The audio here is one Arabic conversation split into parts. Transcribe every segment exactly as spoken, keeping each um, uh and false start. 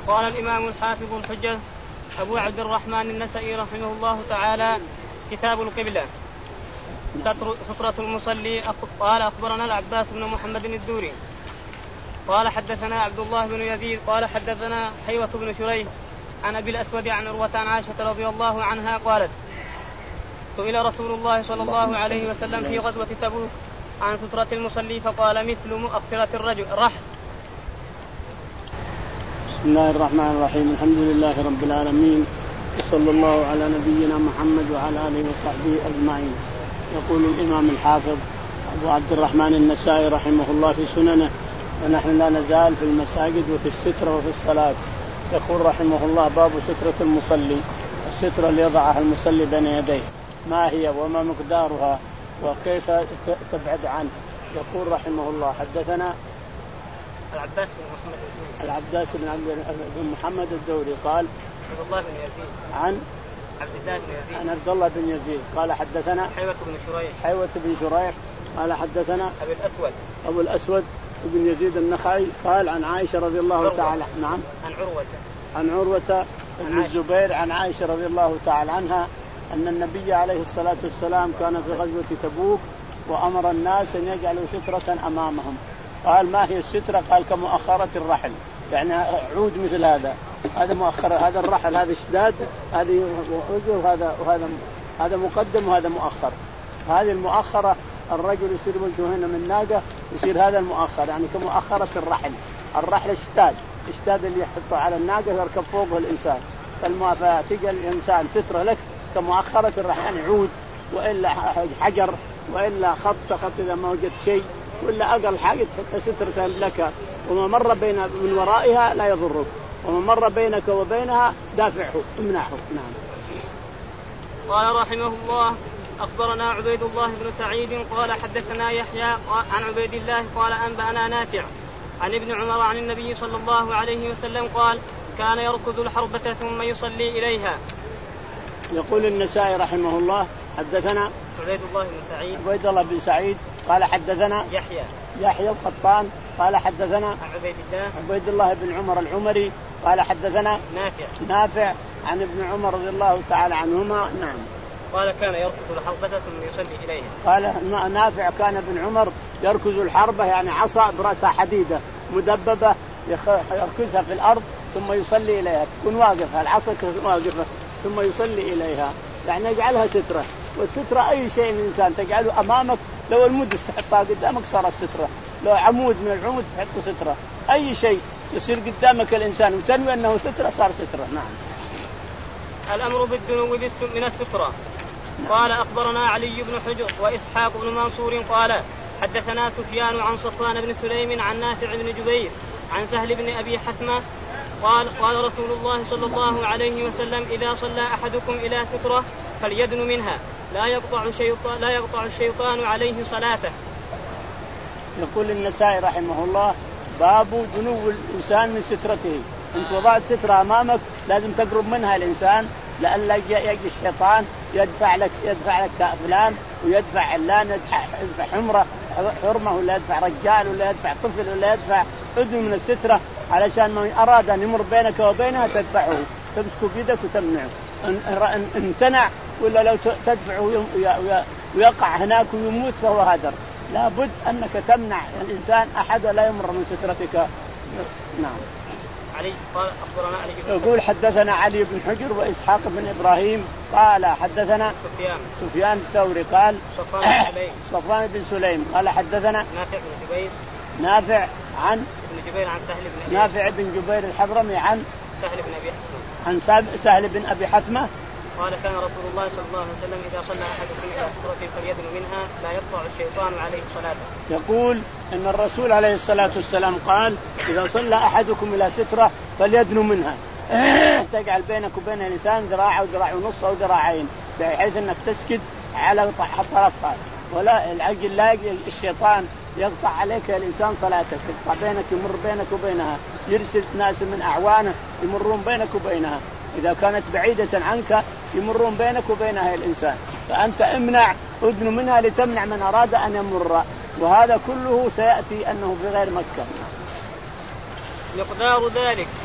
قال الإمام الحافظ الحجة أبو عبد الرحمن النسائي رحمه الله تعالى: كتاب القبلة. سترة المصلي. قال أخبرنا العباس بن محمد الدوري قال حدثنا عبد الله بن يزيد قال حدثنا حيوة بن شريح عن أبي الأسود عن عروة عن عائشة رضي الله عنها قالت: سئل رسول الله صلى الله عليه وسلم في غزوة تبوك عن سترة المصلي فقال: مثل مؤخرة الرجل الرحل. بسم الله الرحمن الرحيم. الحمد لله رب العالمين، وصلى الله على نبينا محمد وعلى آله وصحبه أجمعين. يقول الإمام الحافظ أبو عبد الرحمن النسائي رحمه الله في سننه: ونحن لا نزال في المساجد وفي السترة وفي الصلاة. يقول رحمه الله: باب سترة المصلي، السترة اللي يضعها المصلي بين يديه، ما هي وما مقدارها وكيف تبعد عنه. يقول رحمه الله: حدثنا العباس بن محمد الدوري العباس بن محمد الدوري قال: عبد الله بن يزيد عن عبد الله بن يزيد عن عبد الله بن يزيد قال: حدثنا حيوة بن شريح حيوة بن شريح قال: حدثنا أبو الأسود أبو الأسود بن يزيد النخعي قال: عن عائشة رضي الله عروة. تعالى نعم عن عروة عن عروة بن الزبير عن عائشة رضي الله تعالى عنها أن النبي عليه الصلاة والسلام كان في غزوة تبوك وأمر الناس أن يجعلوا سترة أمامهم. قال: ما هي السترة؟ قال: كمؤخرة الرحل، يعني عود مثل هذا، هذا مؤخر، هذا الرحل، هذا شداد، هذه وهذا وهذا هذا مقدم وهذا مؤخر. هذه المؤخرة الرجل يصير وجهه هنا من ناقة، يصير هذا المؤخر، يعني كمؤخرة الرحل. الرحل الشداد، الشداد اللي يحطه على الناقة يركب فوقه الإنسان. فتجعل الإنسان سترة لك كمؤخرة الرحل، يعني عود وإلا حجر وإلا خط خط إذا ما وجدت شيء، ولا أقل حاجة تحط سترة لك، وما مر بين من ورائها لا يضرك، وما مر بينك وبينها دافعه امنعه. نعم. قال رحمه الله: أخبرنا عبيد الله بن سعيد قال حدثنا يحيى عن عبيد الله قال أنبأنا نافع عن ابن عمر عن النبي صلى الله عليه وسلم قال: كان يركض الحربة ثم يصلي إليها. يقول النسائي رحمه الله: حدثنا عبيد الله بن سعيد عبيد الله بن سعيد قال: حدثنا يحيى يحيى القطان قال: حدثنا عبيد الله عبيد الله بن عمر العمري قال: حدثنا نافع نافع عن ابن عمر رضي الله تعالى عنهما. نعم. قال: كان يركض الحربة ثم يصلي إليها. قال نافع: كان ابن عمر يركز الحربة، يعني عصا برأسها حديدة مدببة يركزها في الأرض ثم يصلي إليها، تكون واقفة العصا واقفة ثم يصلي إليها، يعني يجعلها سترة. والسترة أي شيء الإنسان تجعله أمامك، لو المدس تحطها قدامك صارت سترة، لو عمود من العمود تحطه سترة، أي شيء يصير قدامك الإنسان وتنوي أنه سترة صار سترة. نعم. الأمر بالدنو من السترة. قال: أخبرنا علي بن حجر وإسحاق بن منصور قال: حدثنا سفيان عن صفوان بن سليم عن نافع بن جبير عن سهل بن أبي حثمة قال: قال رسول الله صلى الله عليه وسلم: إذا صلى أحدكم إلى سترة فليدن منها، لا يقطع الشيطان, لا يقطع الشيطان عليه صلاته. يقول النسائي رحمه الله: باب دنو الإنسان من سترته. أنت وضعت سترة أمامك لازم تقرب منها الإنسان، لألا يجي الشيطان يدفع لك يدفع لك فلان ويدفع علان، يدفع حمرة حرمة، ولا يدفع رجال، ولا يدفع طفل، ولا يدفع أذن من السترة، علشان من أراد أن يمر بينك وبينها تدفعه، تمسكه بيدك وتمنعه. إن امتنع ولا لو تدفعه ويقع هناك ويموت فهو هدر. لابد أنك تمنع الإنسان أحد لا يمر من سترتك. نعم. علي قال: أخبرنا علي بن يقول: حدثنا علي بن حجر وإسحاق بن إبراهيم قال: حدثنا سفيان سفيان الثوري قال: صفوان بن سليم صفوان بن سليم قال: حدثنا نافع بن جبير نافع عن ابن جبير عن سهل بن أبي نافع بن جبير الحضرمي عن سهل بن أبي حثمة عن سهل بن أبي حثمة قال: كان رسول الله صلى الله عليه وسلم إذا صلى أحدكم إلى سترة فليدن منها، لا يقطع الشيطان عليه صلاته. يقول إن الرسول عليه الصلاة والسلام قال: إذا صلى أحدكم إلى سترة فليدن منها، تجعل بينك وبين الإنسان ذراع وذراع ونص أو ذراعين، بحيث أنك تسكت على طرفها، ولا العجل لا الشيطان يقطع عليك الإنسان صلاتك، يقطع بينك، يمر بينك وبينها، يرسل ناس من أعوانه يمرون بينك وبينها. إذا كانت بعيدة عنك يمرون بينك وبينها الإنسان، فأنت امنع أذن منها لتمنع من أراد أن يمر. وهذا كله سيأتي أنه في غير مكة. مقدار ذلك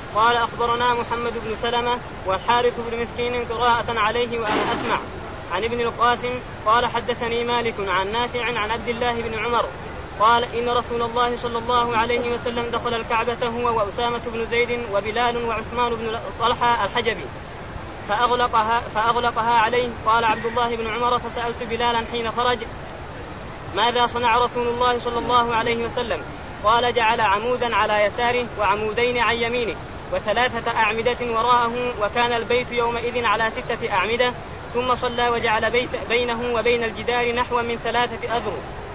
قال أخبرنا محمد بن سلمة والحارث بن مسكين قراءة عليه وأنا أسمع عن ابن القاسم قال حدثني مالك عن نافع عن عبد الله بن عمر قال إن رسول الله صلى الله عليه وسلم دخل الكعبة هو وأسامة بن زيد وبلال وعثمان بن طلحة الحجبي فأغلقها, فأغلقها عليه. قال عبد الله بن عمر فسألت بلالا حين خرج ماذا صنع رسول الله صلى الله عليه وسلم؟ قال جعل عمودا على يساره وعمودين عن يمينه وثلاثة أعمدة وراءه وكان البيت يومئذ على ستة أعمدة ثم صلى وجعل بيت بينه وبين الجدار نحو من ثلاثة أذرع.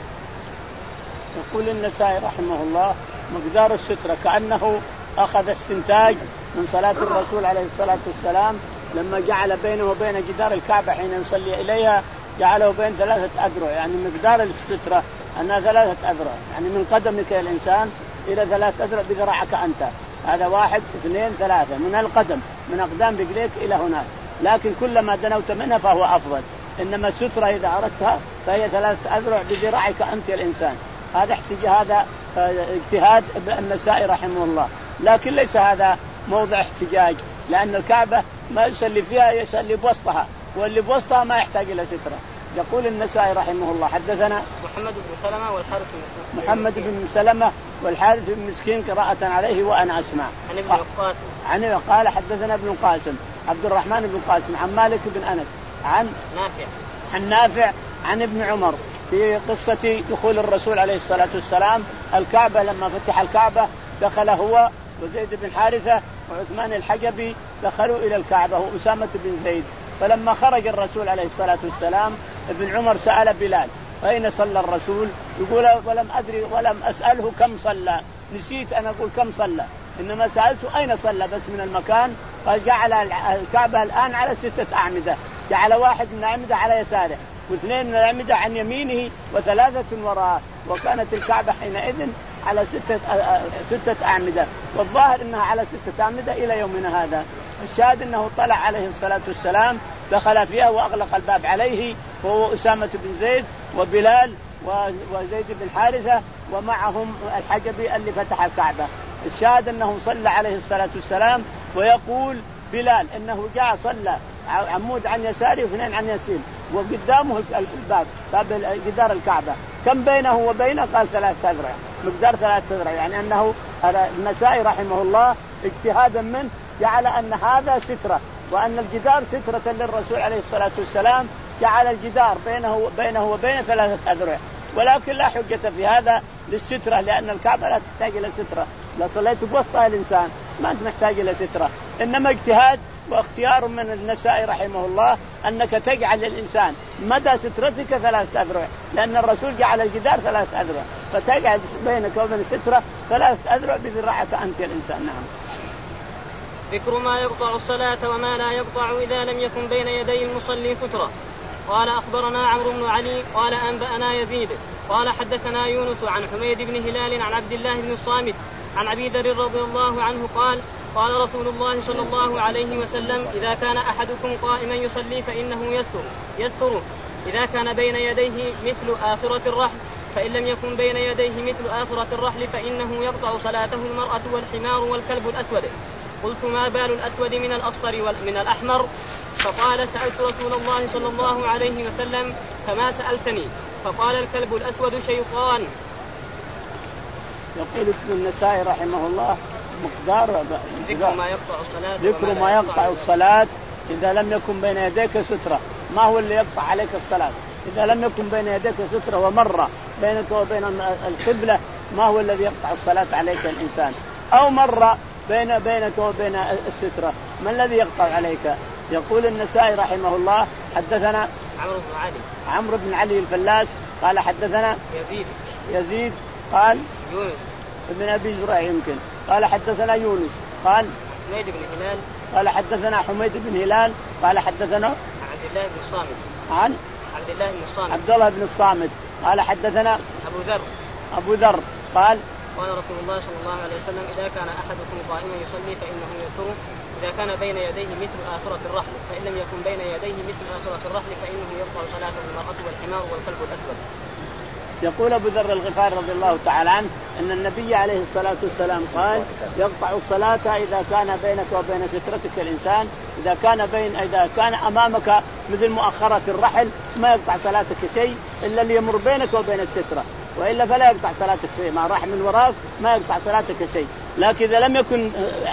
يقول النسائي رحمه الله مقدار السترة كأنه أخذ استنتاج من صلاة الرسول عليه الصلاة والسلام لما جعل بينه وبين جدار الكعبة حين يصلي إليها جعله بين ثلاثة أذرع، يعني مقدار السترة أنها ثلاثة أذرع، يعني من قدمك يا الإنسان إلى ثلاثة أذرع بذراعك أنت، هذا واحد اثنين ثلاثة من القدم من أقدام رجليك إلى هناك، لكن كلما دنوت منها فهو أفضل. إنما السترة إذا أردتها فهي ثلاثة أذرع بذراعك أنت يا الإنسان. هذا احتجاج، هذا اجتهاد النسائي رحمه الله، لكن ليس هذا موضع احتجاج، لأن الكعبة ما يصلي فيها يصلي بوسطها، واللي بوسطها ما يحتاج إلى سترة. يقول النسائي رحمه الله حدثنا محمد بن سلمة والحارث بن مسكين محمد بن سلمة والحارث بن مسكين قراءة عليه وأنا أسمع عن ابن القاسم عن قال حدثنا ابن القاسم عبد الرحمن بن القاسم عن مالك بن أنس عن نافع عن نافع عن ابن عمر في قصة دخول الرسول عليه الصلاة والسلام الكعبة. لما فتح الكعبة دخل هو وزيد بن حارثة وعثمان الحجبي دخلوا إلى الكعبة وأسامة بن زيد. فلما خرج الرسول عليه الصلاة والسلام ابن عمر سأل بلال أين صلى الرسول؟ يقول ولم أدري ولم أسأله كم صلى، نسيت أن أقول كم صلى، إنما سألته أين صلى بس من المكان. قال جعل الكعبة الآن على ستة أعمدة، جعل واحد من الأعمدة على يساره واثنين من الأعمدة عن يمينه وثلاثة وراءه، وكانت الكعبة حينئذ على ستة ستة أعمدة، والظاهر أنها على ستة أعمدة إلى يومنا هذا. الشاهد أنه طلع عليه الصلاة والسلام دخل فيها وأغلق الباب عليه وهو أسامة بن زيد وبلال وزيد بن حارثة ومعهم الحجبي اللي فتح الكعبة. الشاهد أنه صلى عليه الصلاة والسلام، ويقول بلال أنه جاء صلى عمود عن يساره واثنين عن يسير وقدامه الباب باب جدار الكعبة، كم بينه وبينه؟ قال ثلاثة أذرع، مقدار ثلاثة أذرع، يعني أنه النسائي رحمه الله اجتهادا منه جعل أن هذا سترة وأن الجدار سترة للرسول عليه الصلاة والسلام، جعل الجدار بينه بينه وبين ثلاثة أذرع. ولكن لا حجة في هذا للسترة، لأن الكعبة لا تحتاج إلى سترة، لا صليت بوسطها الإنسان ما أنت محتاج إلى سترة. إنما اجتهاد واختيار من النسائي رحمه الله أنك تجعل للإنسان مدى سترتك ثلاثة أذرع، لأن الرسول جعل الجدار ثلاثة أذرع، فتجعل بينك وبين السترة ثلاثة أذرع بذراعك أنت الإنسان. نعم. ذكر ما يقطع الصلاة وما لا يقطع إذا لم يكن بين يدي المصلي سترة. قال أخبرنا عمرو بن علي قال أنبأنا يزيد قال حدثنا يونس عن حميد بن هلال عن عبد الله بن الصامت عن أبي ذر رضي الله عنه قال قال رسول الله صلى الله عليه وسلم إذا كان أحدكم قائما يصلي فإنه يستر يستر إذا كان بين يديه مثل آخرة الرحل، فإن لم يكن بين يديه مثل آخرة الرحل فإنه يقطع صلاته المرأة والحمار والكلب الأسود. قلت ما بال الأسود من الأصفر ومن الأحمر؟ فقال سألت رسول الله صلى الله عليه وسلم فما سألتني؟ فقال الكلب الأسود شيطان. يقول ابن النسائي رحمه الله مقدار ذكر ما يقطع الصلاة ذكر ما يقطع الصلاة إذا لم يكن بين يديك سترة. ما هو اللي يقطع عليك الصلاة؟ إذا لم يكن بين يديك سترة ومر بينك وبين القبلة ما هو الذي يقطع الصلاة عليك الإنسان؟ أو مر بين بينك وبين السترة ما الذي يقطع عليك؟ يقول النسائي رحمه الله حدثنا عمرو بن علي عمرو بن علي الفلاس قال حدثنا يزيد يزيد قال يونس ابن أبي زرع يمكن قال حدثنا يونس قال حميد بن هلال قال حدثنا حميد بن هلال قال حدثنا عبد الله بن الصامت عن عبد الله بن الصامت عبد الله بن الصامت قال حدثنا أبو ذر أبو ذر قال قال رسول الله صلى الله عليه وسلم إذا كان أحدكم قائما يصلي فإنه يستر إذا كان بين يديه مثل آخرة الرحل، فإن لم يكن بين يديه مثل آخرة الرحل فإنه يقطع صلاته المرأة والحمار والكلب الأسود. يقول أبو ذر الغفاري رضي الله تعالى عنه أن النبي عليه الصلاة والسلام قال يقطع الصلاة إذا كان بينك وبين سترتك الإنسان، إذا كان بين إذا كان أمامك مثل مؤخرة الرحل ما يقطع صلاتك شيء إلا اللي يمر بينك وبين السترة، وإلا فلا يقطع صلاتك شيء. ما راح من وراك ما يقطع صلاتك شيء. لكن إذا لم يكن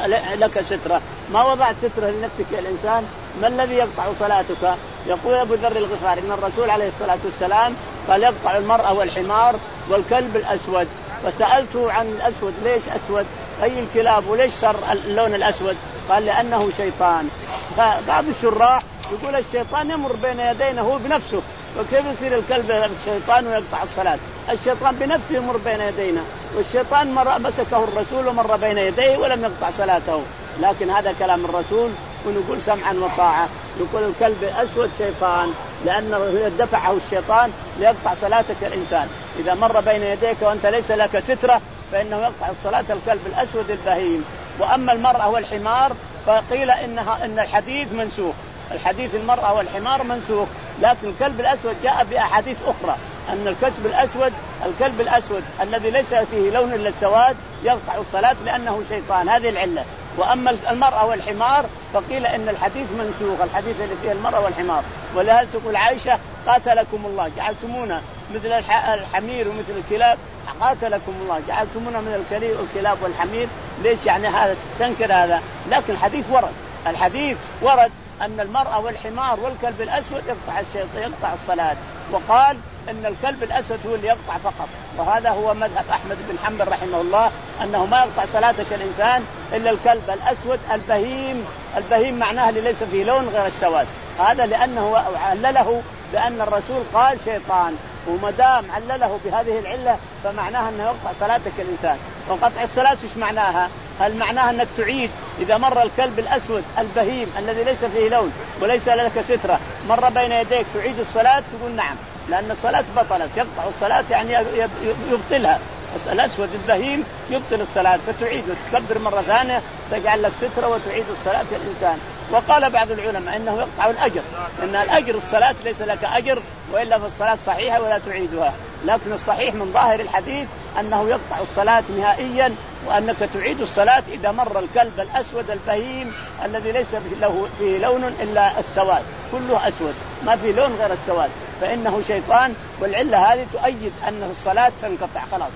لك سترة، ما وضعت سترة لنفسك يا الإنسان، ما الذي يقطع صلاتك؟ يقول أبو ذر الغفاري إن الرسول عليه الصلاة والسلام قال يقطع المرأة والحمار والكلب الأسود. فسألته عن الأسود ليش أسود؟ أي الكلاب وليش صار اللون الأسود؟ قال لأنه شيطان. فبعض الشراح يقول الشيطان يمر بين يدينا هو بنفسه، وكيف يصير الكلب الشيطان ويقطع الصلاة؟ الشيطان بنفسه يمر بين يدينا، والشيطان مر مسكه الرسول ومر بين يديه ولم يقطع صلاته. لكن هذا كلام الرسول ونقول سمعا وطاعة. يقول الكلب أسود شيطان لأنه دفعه الشيطان ليقطع صلاتك الإنسان. إذا مر بين يديك وأنت ليس لك سترة فإنه يقطع الصلاة الكلب الأسود البهيم. وأما المرأة والحمار فقيل إنها إن الحديث منسوخ، الحديث المرأة والحمار منسوخ، لكن الكلب الأسود جاء بأحاديث أخرى أن الكلب الأسود الكلب الأسود الذي ليس فيه لون إلا السواد يقطع الصلاة لأنه شيطان، هذه العلة. وأما المرأة والحمار فقيل إن الحديث منسوخ، الحديث اللي فيه المرأة والحمار. ولهذا تقول عائشة قاتلكم الله جعلتمونا مثل الحمير ومثل الكلاب، قاتلكم الله جعلتمونا من الكلاب والحمير. ليش يعني هذا تستنكر هذا؟ لكن الحديث ورد، الحديث ورد أن المرأة والحمار والكلب الأسود يقطع الشيطان يقطع الصلاة. وقال أن الكلب الأسود هو اللي يقطع فقط، وهذا هو مذهب أحمد بن حنبل رحمه الله أنه ما يقطع صلاتك الإنسان إلا الكلب الأسود البهيم. البهيم معناه اللي ليس فيه لون غير السواد، هذا لأنه علله بأن الرسول قال شيطان، ومدام علله بهذه العلة فمعناها أنه يقطع صلاتك الإنسان. وقطع الصلاة إيش معناها؟ هل معناها أنك تعيد إذا مر الكلب الأسود البهيم الذي ليس فيه لون وليس لك سترة مر بين يديك تعيد الصلاة؟ تقول نعم، لأن الصلاة بطلت. يقطع الصلاة يعني يبطلها، الأسود البهيم يبطل الصلاة، فتعيد وتكبر مرة ثانية تجعل لك سترة وتعيد الصلاة الإنسان. وقال بعض العلماء إنه يقطع الأجر، إن الأجر الصلاة ليس لك أجر، وإلا فالصلاة صحيحة ولا تعيدها. لكن الصحيح من ظاهر الحديث أنه يقطع الصلاة نهائيا، وأنك تعيد الصلاة إذا مر الكلب الأسود البهيم الذي ليس له فيه لون إلا السواد، كله أسود ما في لون غير السواد، فإنه شيطان. والعلة هذه تؤيد أن الصلاة تنقطع خلاص.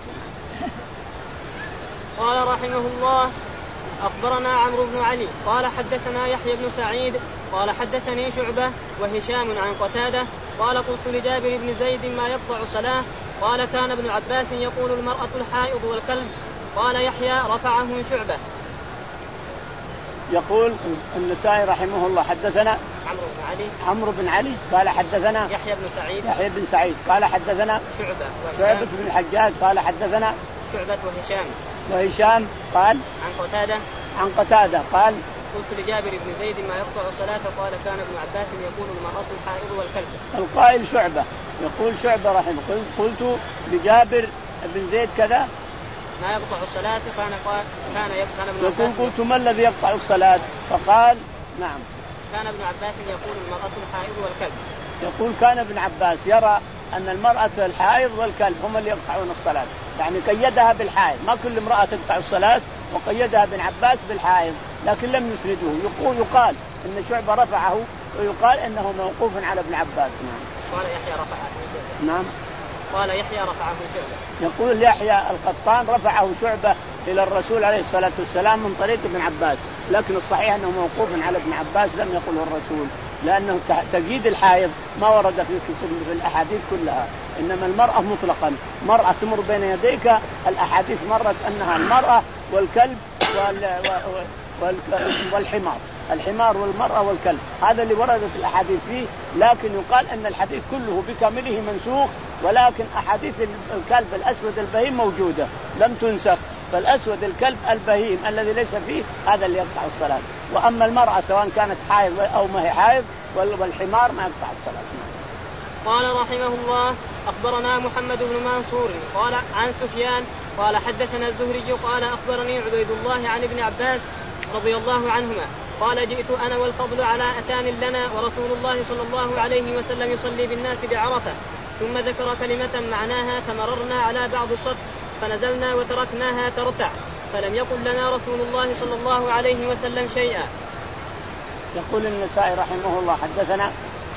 قال رحمه الله أخبرنا عمرو بن علي قال حدثنا يحيى بن سعيد قال حدثني شعبة وهشام عن قتادة قال قلت لجابر بن زيد ما يقطع صلاة؟ قال كان ابن عباس يقول المرأة الحائض والكلب. قال يحيى رفعه شعبة. يقول النسائي رحمه الله حدثنا عمرو بن علي عمرو بن علي قال حدثنا يحيى بن سعيد يحيى بن سعيد قال حدثنا شعبة شعبة بن الحجاج قال حدثنا شعبة وهشام وهشام قال عن قتادة عن قتادة قال قلت لجابر بن زيد ما يقطع الصلاة؟ قال كان ابن عباس يقول المرأة الحائض والكلب. القائل شعبة يقول شعبة رحمه قلت لجابر بن زيد كذا ما يقطع الصلاة كان قال كان كان ابن يقول عباس قلت ما الذي يقطع الصلاة؟ فقال نعم كان ابن عباس يقول المرأة الحائض والكلب. يقول كان ابن عباس يرى أن المرأة الحائض والكلب هم اللي يقطعون الصلاة، يعني قيدها بالحائض، ما كل امرأة تقطع الصلاة، وقيدها ابن عباس بالحائض، لكن لم يسنده. يقول يقال إن شعبة رفعه ويقال إنه موقوف على ابن عباس. نعم. قال يحيى رفعه شعبة. نعم. قال يحيى رفعه شعبة. يقول يحيى القطان رفعه شعبة إلى الرسول عليه الصلاة والسلام من طريق ابن عباس، لكن الصحيح أنه موقوف على ابن عباس لم يقله الرسول، لأنه تقييد الحائض ما ورد في في الأحاديث كلها، إنما المرأة مطلقا مرأة تمر بين يديك. الأحاديث مرت أنها المرأة والكلب والحمار، الحمار والمرأة والكلب، هذا اللي وردت الأحاديث فيه. لكن يقال أن الحديث كله بكامله منسوخ، ولكن أحاديث الكلب الأسود البهيم موجودة لم تنسخ، فالأسود الكلب البهيم الذي ليس فيه هذا اللي يقطع الصلاة. وأما المرأة سواء كانت حائض أو ما هي حائض والحمار ما يقطع الصلاة. قال رحمه الله أخبرنا محمد بن منصور قال عن سفيان قال حدثنا الزهري قال أخبرني عبيد الله عن ابن عباس رضي الله عنهما قال جئت أنا والفضل على أتان لنا ورسول الله صلى الله عليه وسلم يصلي بالناس بعرفة ثم ذكر كلمة معناها فمررنا على بعض الصف فنزلنا وتركناها ترتع فلم يقل لنا رسول الله صلى الله عليه وسلم شيئا. يقول النسائي رحمه الله حدثنا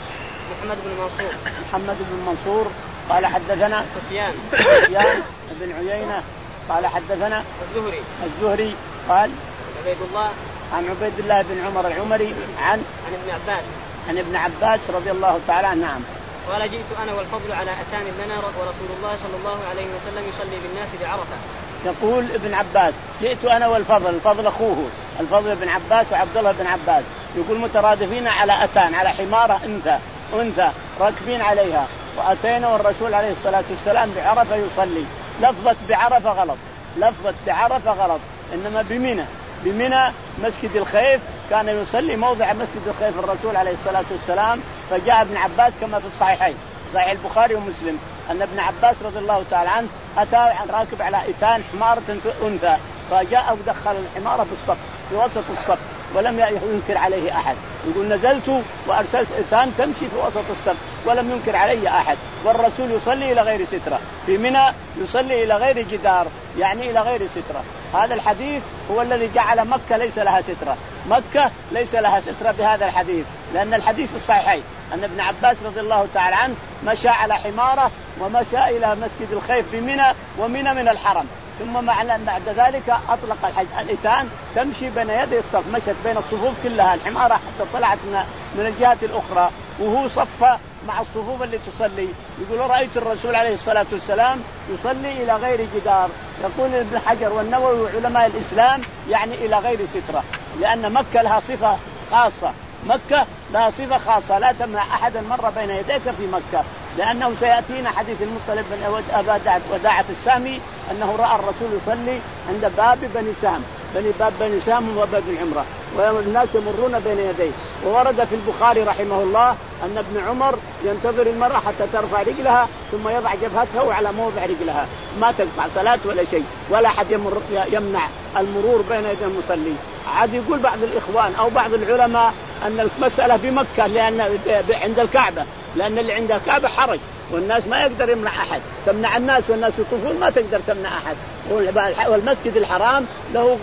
محمد بن منصور محمد بن منصور قال حدثنا سفيان سفيان بن عيينة قال حدثنا الزهري الزهري قال عبيد الله عن عبيد الله بن عمر العمري عن عن ابن عباس عن ابن عباس رضي الله تعالى عنه. نعم. قال جئت أنا والفضل على أتان لنا ورسول الله صلى الله عليه وسلم يصلي بالناس بعرفة. يقول ابن عباس جئت أنا والفضل، الفضل أخوه الفضل بن عباس وعبد الله بن عباس، يقول مترادفين على أتان على حمارة أنثى أنثى راكبين عليها، وأتينا والرسول عليه الصلاة والسلام بعرفة يصلي. لفظة بعرفة غلط، لفظة بعرفة غلط، إنما بمنى بمنى مسجد الخيف كان يصلي موضع مسجد الخيف الرسول عليه الصلاة والسلام. فجاء ابن عباس كما في الصحيحين صحيح البخاري ومسلم أن ابن عباس رضي الله تعالى عنه أتى عن راكب على إتان حمارة أنثى، فجاء ودخل الحمارة في الصف في وسط الصف ولم ينكر عليه أحد. يقول نزلت وأرسلت إتان تمشي في وسط الصف ولم ينكر علي أحد، والرسول يصلي إلى غير سترة في منى، يصلي إلى غير جدار يعني إلى غير سترة. هذا الحديث هو الذي جعل مكة ليس لها سترة، مكة ليس لها سترة بهذا الحديث، لأن الحديث في الصحيحين أن ابن عباس رضي الله تعالى عنه مشى على حمارة ومشى إلى مسجد الخيف بمنى ومنى من الحرم، ثم بعد ذلك أطلق الإتان تمشي بين يدي الصف، مشت بين الصفوف كلها الحمارة حتى طلعت من الجهات الأخرى وهو صف مع الصفوف اللي تصلي. يقول رأيت الرسول عليه الصلاة والسلام يصلي إلى غير جدار. يقول ابن حجر والنووي وعلماء الإسلام يعني إلى غير سترة، لأن مكة لها صفة خاصة، مكة لها صفة خاصة لا تمنع أحدا مر بين يديك في مكة، لأنه سيأتينا حديث المطلب بن وداعة السامي أنه رأى الرسول يصلي عند باب بني سهم بني باب بني سهم وباب العمرة والناس يمرون بين يديه. وورد في البخاري رحمه الله أن ابن عمر ينتظر المرأة حتى ترفع رجلها ثم يضع جبهته على موضع رجلها، ما تقطع صلاة ولا شيء ولا أحد يمر يمنع المرور بين يدي المصلي. عاد يقول بعض الإخوان أو بعض العلماء أن المسألة بمكة لأن عند الكعبة، لأن اللي عند الكعبة حرج والناس ما يقدر يمنع أحد، تمنع الناس والناس يطوفون ما تقدر تمنع أحد. والمسجد الحرام له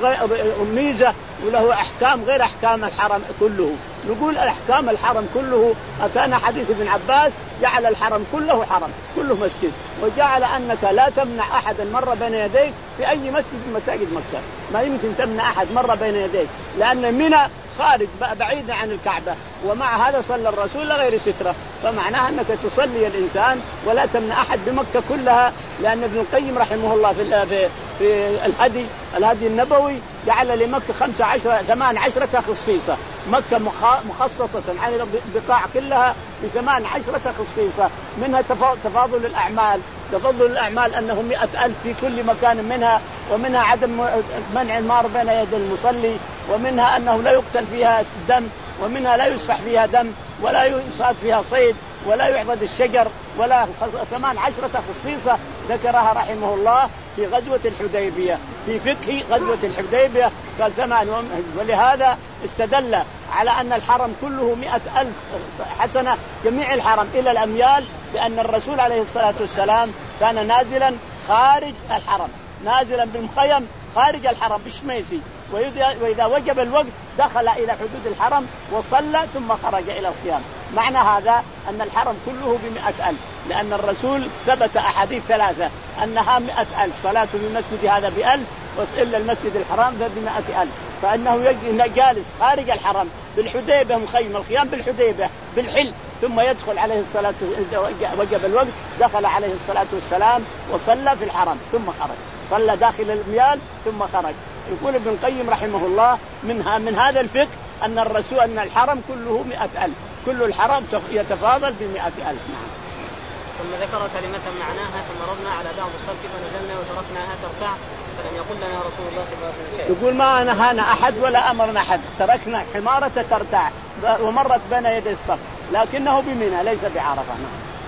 ميزة وله أحكام غير أحكام الحرم كله. نقول الأحكام الحرم كله أتانا حديث ابن عباس جعل الحرم كله حرم كله مسجد، وجعل أنك لا تمنع أحدا مر بين يديك في أي مسجد من مساجد مكة، ما يمكن تمنع أحد مر بين يديك لأن منى خارج بعيدا عن الكعبة، ومع هذا صلى الرسول لغير سترة، فمعناها أنك تصلي الإنسان ولا تمنع أحد بمكة كلها. لأن ابن القيم رحمه الله في في في الهدي الهدي النبوي جعل لمكة خمسة عشر ثمان عشرة خصيصة، مكة مخصصة عن البقاع كلها بثمان عشرة خصيصة، منها تفاضل الأعمال تفضل الأعمال أنه مئة ألف في كل مكان منها، ومنها عدم منع النار بين يد المصلي، ومنها أنه لا يقتل فيها الدم، ومنها لا يسفح فيها دم ولا يصاد فيها صيد ولا يعضد الشجر ولا ثمان عشرة خصيصة ذكرها رحمه الله في غزوة الحديبية في فقه غزوة الحديبية قال ثمان. ولهذا استدل على أن الحرم كله مئة ألف حسنة جميع الحرم إلى الأميال، لأن الرسول عليه الصلاة والسلام كان نازلا خارج الحرم نازلا بالمخيم خارج الحرم بشميسي، وإذا وجب الوقت دخل إلى حدود الحرم وصلى ثم خرج إلى الخيام. معنى هذا أن الحرم كله بمئة ألف، لأن الرسول ثبت أحاديث ثلاثة أنها مئة ألف، صلاة في المسجد هذا بألف وإلا المسجد الحرام فبمئة ألف، فأنه جالس خارج الحرم بالحديبة مخيم الخيام بالحديبة بالحل، ثم يدخل عليه الصلاة وجب الوقت دخل عليه الصلاة والسلام وصلى في الحرم ثم خرج، صلى داخل الميال ثم خرج. يقول ابن القيم رحمه الله منها من هذا الفقه أن الرسول أن الحرم كله مئة ألف، كل الحرم يتفاضل بمئة ألف. نعم. ثم ذكر كلمة معناها فمررنا على بعض الصف فنزلنا وتركناها ترتع فلم يقل لنا رسول الله صلى الله عليه وسلم. يقول ما نهانا أحد ولا أمرنا أحد، تركنا حمارة ترتع ومرت بين يدي الصف، لكنه بمنى ليس بعرفة.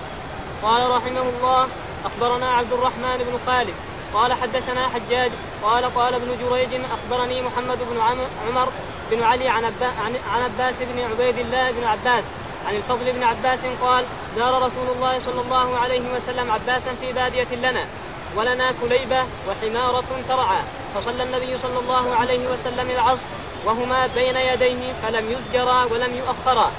قال رحمه الله أخبرنا عبد الرحمن بن خالد قال حدثنا حجاج قال قال ابن جريج أخبرني محمد بن عمر بن علي عن عن عباس بن عبيد الله بن عباس عن الفضل بن عباس قال زار رسول الله صلى الله عليه وسلم عباسا في بادية لنا ولنا كليبة وحمارة ترعى فصلى النبي صلى الله عليه وسلم العصر وهما بين يديه فلم يزجرا ولم يؤخرا.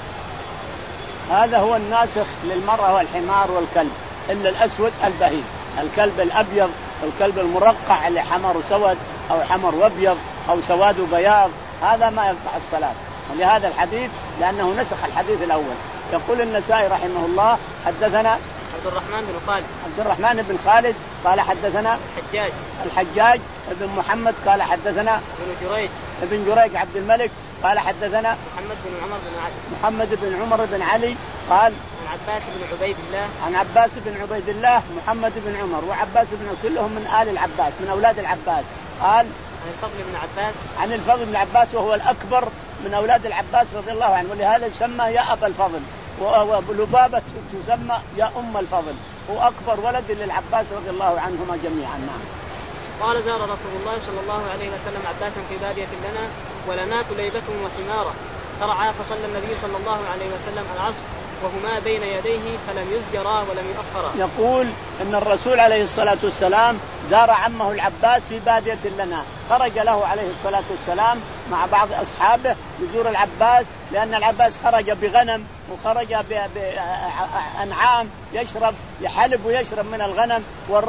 هذا هو الناسخ للمرأة والحمار والكلب إلا الأسود البهيم. الكلب الأبيض والكلب المرقع اللي حمر وسود أو حمر وأبيض أو سواد وبياض هذا ما يقطع الصلاة. ولهذا الحديث لأنه نسخ الحديث الأول. يقول النسائي رحمه الله حدثنا عبد الرحمن بن خالد عبد الرحمن بن خالد قال حدثنا الحجاج الحجاج ابن محمد قال حدثنا ابن جريج ابن جريج عبد الملك قال حدثنا محمد بن عمر بن علي محمد بن عمر بن علي قال عن عباس بن عبيد الله عن عباس بن عبيد الله محمد بن عمر وعباس بن كلهم من آل العباس من أولاد العباس. قال عن الفضل بن عباس عن الفضل بن عباس وهو الأكبر من أولاد العباس رضي الله عنه ولهذا يسمى يا أبا الفضل ولبابة تسمى يا أم الفضل. هو أكبر ولد للعباس رضي الله عنهما جميعا. نعم. قال زار رسول الله صلى الله عليه وسلم عباسا في بادية لنا ولنا كليبة وحمارة ترعى فصلى النبي صلى الله عليه وسلم العصر وهما بين يديه فلم يزجرا ولم يؤخرا. يقول ان الرسول عليه الصلاة والسلام زار عمه العباس في بادية لنا خرج له عليه الصلاة والسلام مع بعض أصحابه يزور العباس لأن العباس خرج بغنم وخرج بأنعام يشرب يحلب ويشرب من الغنم.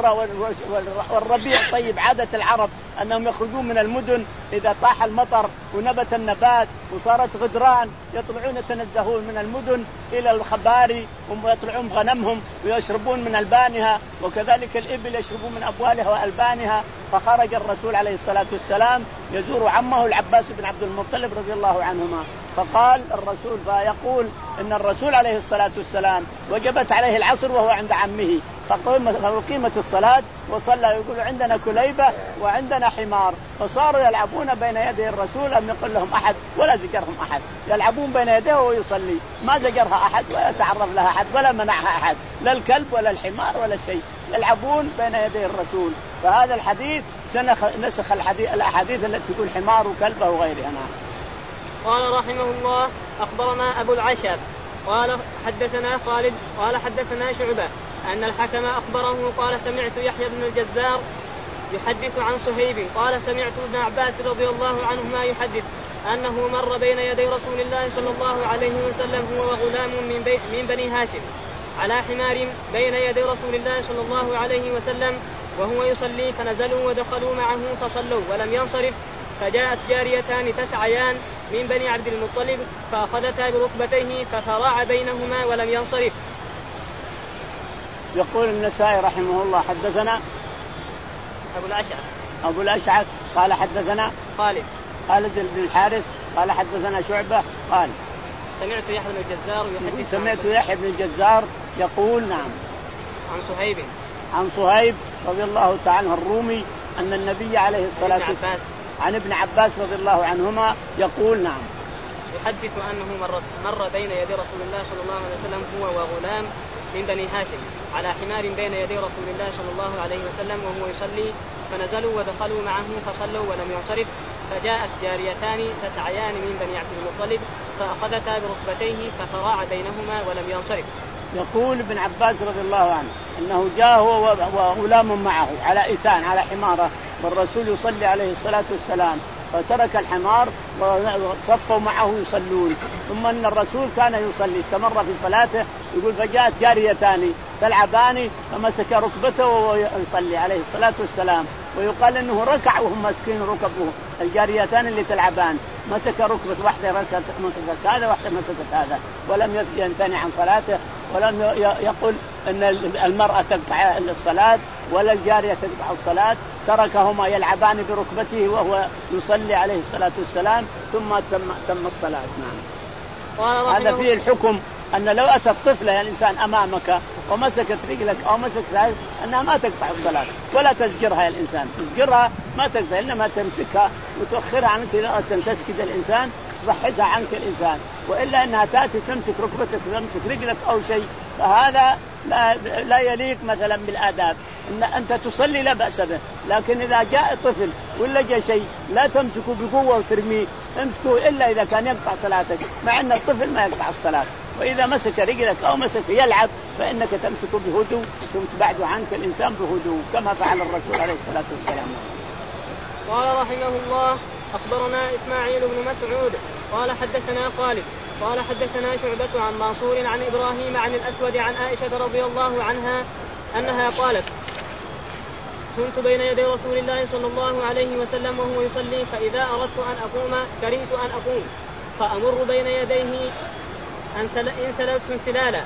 والربيع طيب عادة العرب أنهم يخرجون من المدن إذا طاح المطر ونبت النبات وصارت غدران يطلعون يتنزهون من المدن إلى الخباري ويطلعون غنمهم ويشربون من ألبانها وكذلك الإبل يشربون من أبوالها وألبانها. فخرج الرسول عليه الصلاة والسلام يزور عمه العباس بن عبد المطلب رضي الله عنهما. فقال الرسول فيقول إن الرسول عليه الصلاة والسلام وجبت عليه العصر وهو عند عمه فقيمت الصلاة وصلى. يقول عندنا كليبة وعندنا حمار فصاروا يلعبون بين يدي الرسول لم يقل لهم أحد ولا زجرهم أحد. يلعبون بين يديه وهو يصلي ما زجرها أحد ولا يتعرض لها أحد ولا منعها أحد لا الكلب ولا الحمار ولا شيء يلعبون بين يدي الرسول. فهذا الحديث نسخ الحديث الأحاديث التي تقول حمار وكلبه وغيرها. قال رحمه الله أخبرنا أبو العشر قال حدثنا خالد قال حدثنا شعبة أن الحكم أخبره قال سمعت يحيى بن الجزار يحدث عن صهيب قال سمعت ابن عباس رضي الله عنهما يحدث أنه مر بين يدي رسول الله صلى الله عليه وسلم هو وغلام من, بي من بني هاشم على حمار بين يدي رسول الله صلى الله عليه وسلم وهو يصلي فنزلوا ودخلوا معه فصلوا ولم ينصرف فجاءت جاريتان تسعيان من بني عبد المطلب فأخذتا بركبتيه ففراع بينهما ولم ينصرف. يقول النسائي رحمه الله حدثنا أبو الأشعث أبو الأشعث قال حدثنا خالد خالد بن الحارث قال حدثنا شعبة قال سمعت يحيى بن الجزار يحدث سمعت يحيى بن الجزار يقول نعم عن صهيب عن صهيب رضي الله تعالى الرومي أن النبي عليه الصلاة والسلام عن ابن عباس رضي الله عنهما يقول نعم يحدث أنه مر, مر بين يدي رسول الله صلى الله عليه وسلم هو وغلام من بني هاشم على حمار بين يدي رسول الله صلى الله عليه وسلم وهو يصلي فنزلوا ودخلوا معه فصلوا ولم ينصرف فجاءت جاريتان تسعيان من بني عبد المطلب فأخذتا بركبتيه ففراع بينهما ولم ينصرف. يقول ابن عباس رضي الله عنه أنه جاء هو وغلام معه على إيتان على حمارة والرسول يصلي عليه الصلاة والسلام فترك الحمار وصفوا معه يصلون ثم أن الرسول كان يصلي استمر في صلاته. يقول فجاءت جاريتان تلعبان فمسك ركبته وهو يصلي عليه الصلاة والسلام ويقال أنه ركع وهم ماسكين ركبه الجاريتان اللي تلعبان مسك ركبة واحدة مسكت هذا واحدة مسكت هذا ولم ينثني عن صلاته ولم يقل أن المرأة تقطع الصلاة ولا الجارية تقطع الصلاة تركهما يلعبان بركبته وهو يصلي عليه الصلاة والسلام ثم تم, تم الصلاة. نعم. هذا فيه الحكم أن لو أتى الطفلة يعني الإنسان أمامك ومسكت رجلك أو مسكت رجلك أنها ما تقطع الصلاة ولا تزجرها الإنسان تزجرها ما تقطع إنما تمسكها وتؤخرها عنك لا تنسس كده الإنسان تضحزها عنك الإنسان وإلا أنها تأتي تمسك ركبتك تمسك رجلك أو شيء فهذا لا, لا يليق مثلا بالآداب. إن أنت تصلي لا بأس به لكن إذا جاء طفل ولا جاء شيء لا تمسكه بقوة وترميه امسكه إلا إذا كان يقطع صلاتك مع أن الطفل ما يقطع الصلاة فإذا مسك رجلك أو مسك يلعب فإنك تمسك بهدوء ثم تبعد عنك الإنسان بهدوء كما فعل الرسول عليه الصلاة والسلام. قال رحمه الله أخبرنا إسماعيل بن مسعود قال حدثنا خالد قال حدثنا شعبة عن منصور عن إبراهيم عن الأسود عن عائشة رضي الله عنها أنها قالت كنت بين يدي رسول الله صلى الله عليه وسلم وهو يصلي فإذا أردت أن أقوم كرهت أن أقوم فأمر بين يديه إن سللت انسلالا.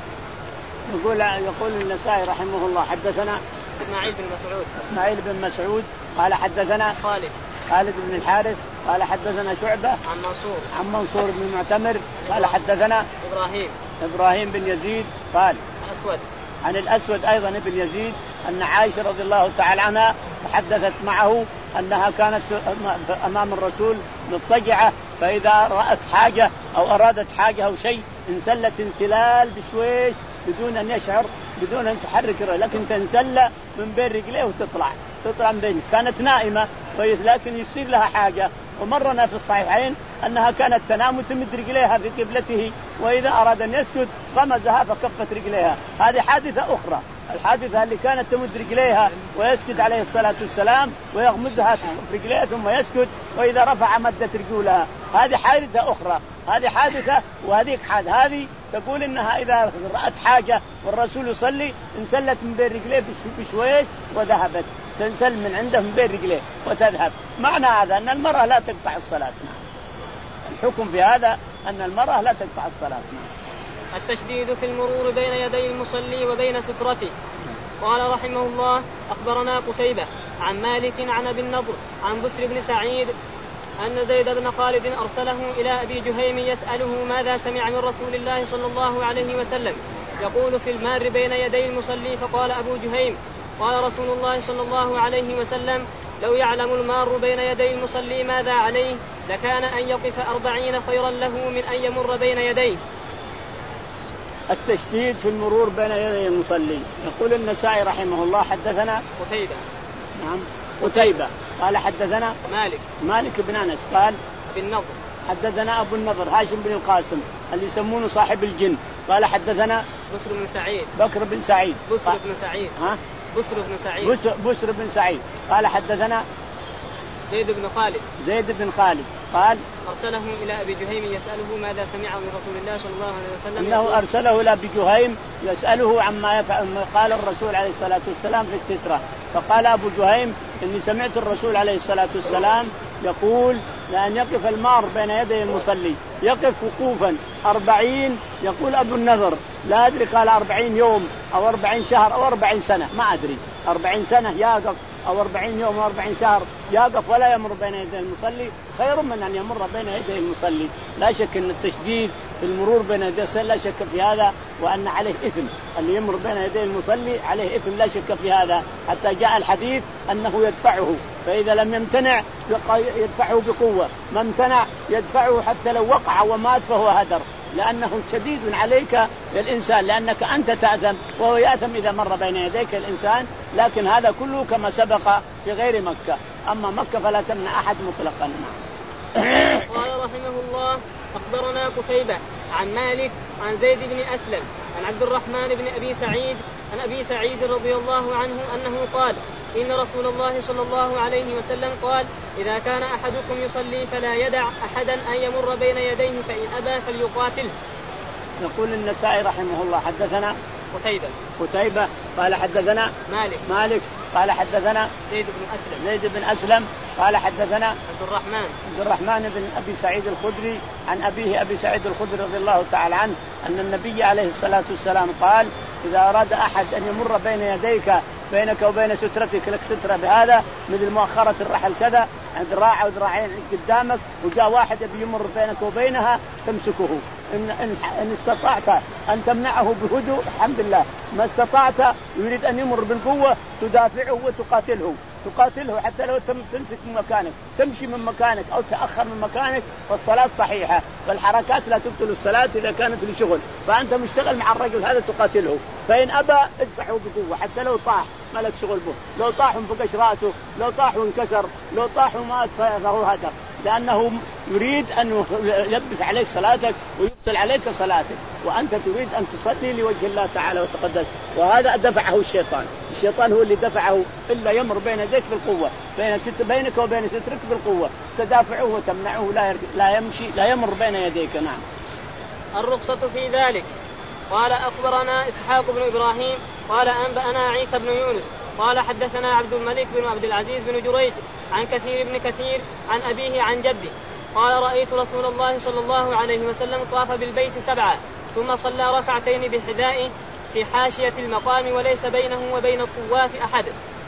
يقول يقول النسائي رحمه الله حدثنا إسماعيل بن مسعود إسماعيل بن مسعود قال حدثنا خالد خالد بن الحارث قال حدثنا شعبة عن منصور عن منصور بن معتمر قال حدثنا إبراهيم إبراهيم بن يزيد قال الأسود عن الأسود أيضا بن يزيد أن عائشة رضي الله تعالى عنها تحدثت معه أنها كانت أمام الرسول مضطجعة فإذا رأت حاجة أو أرادت حاجة أو شيء انسلت انسلال بشويش بدون أن يشعر بدون أن تحرك رأي لكن تنسل من بين رجليه وتطلع تطلع من بين. كانت نائمة لكن يصير لها حاجة ومرنا في الصحيحين أنها كانت تنام وتمد رجليها في قبلته وإذا أراد أن يسجد غمزها فكفت رجليها. هذه حادثة أخرى. الحادثة اللي كانت تمد رجليها ويسجد عليه الصلاة والسلام ويغمزها في رجليها ثم يسجد وإذا رفع مدت رجولها. هذه حادثة أخرى. هذه حادثة وهذيك حادثة. هذه تقول إنها إذا رأت حاجة والرسول يصلي انسلت من بين رجليه بشويش وذهبت تنسل من عنده من بين رجليه وتذهب. معنى هذا أن المرأة لا تقطع الصلاة. الحكم في هذا أن المرأة لا تقطع الصلاة. التشديد في المرور بين يدي المصلي وبين سترته. قال رحمه الله أخبرنا قتيبة عن مالك عن أبي النضر عن بسر بن سعيد أن زيد بن خالد أرسله إلى أبي جهيم يسأله ماذا سمع من رسول الله صلى الله عليه وسلم يقول في المار بين يدي المصلي. فقال أبو جهيم قال رسول الله صلى الله عليه وسلم لو يعلم المار بين يدي المصلي ماذا عليه لكان أن يقف أربعين خيرا له من أن يمر بين يديه. التشديد في المرور بين يدي المصلي. يقول النسائي رحمه الله حدثنا قتيبة نعم قتيبة قال حدثنا مالك مالك بن أنس قال أبي النضر حدثنا أبو النضر هاشم بن القاسم اللي يسمونه صاحب الجن قال حدثنا بسر بن سعيد بكر بن سعيد بسر بن سعيد ها بسر بن سعيد بسر, بسر بن سعيد قال حدثنا زيد بن خالد زيد بن خالد قال أرسله إلى أبي جهيم يسأله ماذا سمعه من رسول الله صلى الله عليه وسلم إنه أرسله إلى أبي جهيم يسأله عما يفعل ما قال الرسول عليه الصلاة والسلام في السترة. فقال أبو جهيم إني سمعت الرسول عليه الصلاة والسلام يقول لأن يقف المار بين يدي المصلي يقف وقوفا أربعين. يقول أبو النضر لا أدري قال أربعين يوم أو أربعين شهر أو أربعين سنة ما أدري أربعين سنة يقف أو أربعين يوم أو أربعين شهر يقف ولا يمر بين يدي المصلي خير من أن يمر بين يدي المصلي. لا شك أن التشديد في المرور بين يدي المصلي لا شك في هذا وأن عليه إثم. اللي يمر بين يدي المصلي عليه إثم لا شك في هذا حتى جاء الحديث أنه يدفعه فإذا لم يمتنع يدفعه بقوة ما امتنع يدفعه حتى لو وقع ومات فهو هدر لأنه شديد عليك يا الإنسان لأنك أنت تأثم وهو يأثم إذا مر بين يديك الإنسان. لكن هذا كله كما سبق في غير مكة. أما مكة فلا تمنع أحد مطلقا. قال رحمه الله أخبرنا قتيبة عن مالك عن زيد بن أسلم عن عبد الرحمن بن أبي سعيد عن أبي سعيد رضي الله عنه أنه قال إن رسول الله صلى الله عليه وسلم قال إذا كان أحدكم يصلي فلا يدع أحدا أن يمر بين يديه فإن أبى فليقاتله. يقول النسائي رحمه الله حدثنا قتيبة قتيبة قال حدثنا مالك مالك قال حدثنا زيد بن أسلم زيد بن أسلم قال حدثنا عبد الرحمن عبد الرحمن بن أبي سعيد الخدري عن أبيه أبي سعيد الخدري رضي الله تعالى عنه أن النبي عليه الصلاة والسلام قال إذا أراد أحد أن يمر بين يديك بينك وبين سترتك لك سترة بهذا مثل مؤخرة الرحل كذا عند ذراع وذراعين قدامك وجاء واحد يبي يمر بينك وبينها تمسكه. إن, إن, إن استطعت أن تمنعه بهدوء الحمد لله ما استطعت يريد أن يمر بالقوة تدافعه وتقاتله تقاتله حتى لو تمسك من مكانك تمشي من مكانك أو تأخر من مكانك والصلاة صحيحة. والحركات لا تبطل الصلاة إذا كانت لشغل فأنت مشتغل مع الرجل هذا تقاتله. فإن أبى ادفعه بقوة حتى لو طاح ما لك شغل به لو طاح انفقش رأسه لو طاح وانكسر لو طاح ومات فهو هدر لأنه يريد أن يلبس عليك صلاتك ويبطل عليك صلاتك، وأنت تريد أن تصلي لوجه الله تعالى وتقدس. وهذا دفعه الشيطان، الشيطان هو اللي دفعه، إلا يمر بين يديك بالقوة، بين ست بينك وبين سترك بالقوة، تدافعه وتمنعه لا لا يمشي لا يمر بين يديك. نعم. الرخصة في ذلك. قال أخبرنا إسحاق بن إبراهيم قال أنبأنا عيسى بن يونس قال حدثنا عبد الملك بن عبد العزيز بن جريج عن كثير بن كثير عن أبيه عن جده قال رأيت رسول الله صلى الله عليه وسلم طاف بالبيت سبعة ثم صلى ركعتين بحذائه في حاشية المقام وليس بينه وبين الطواف أحد.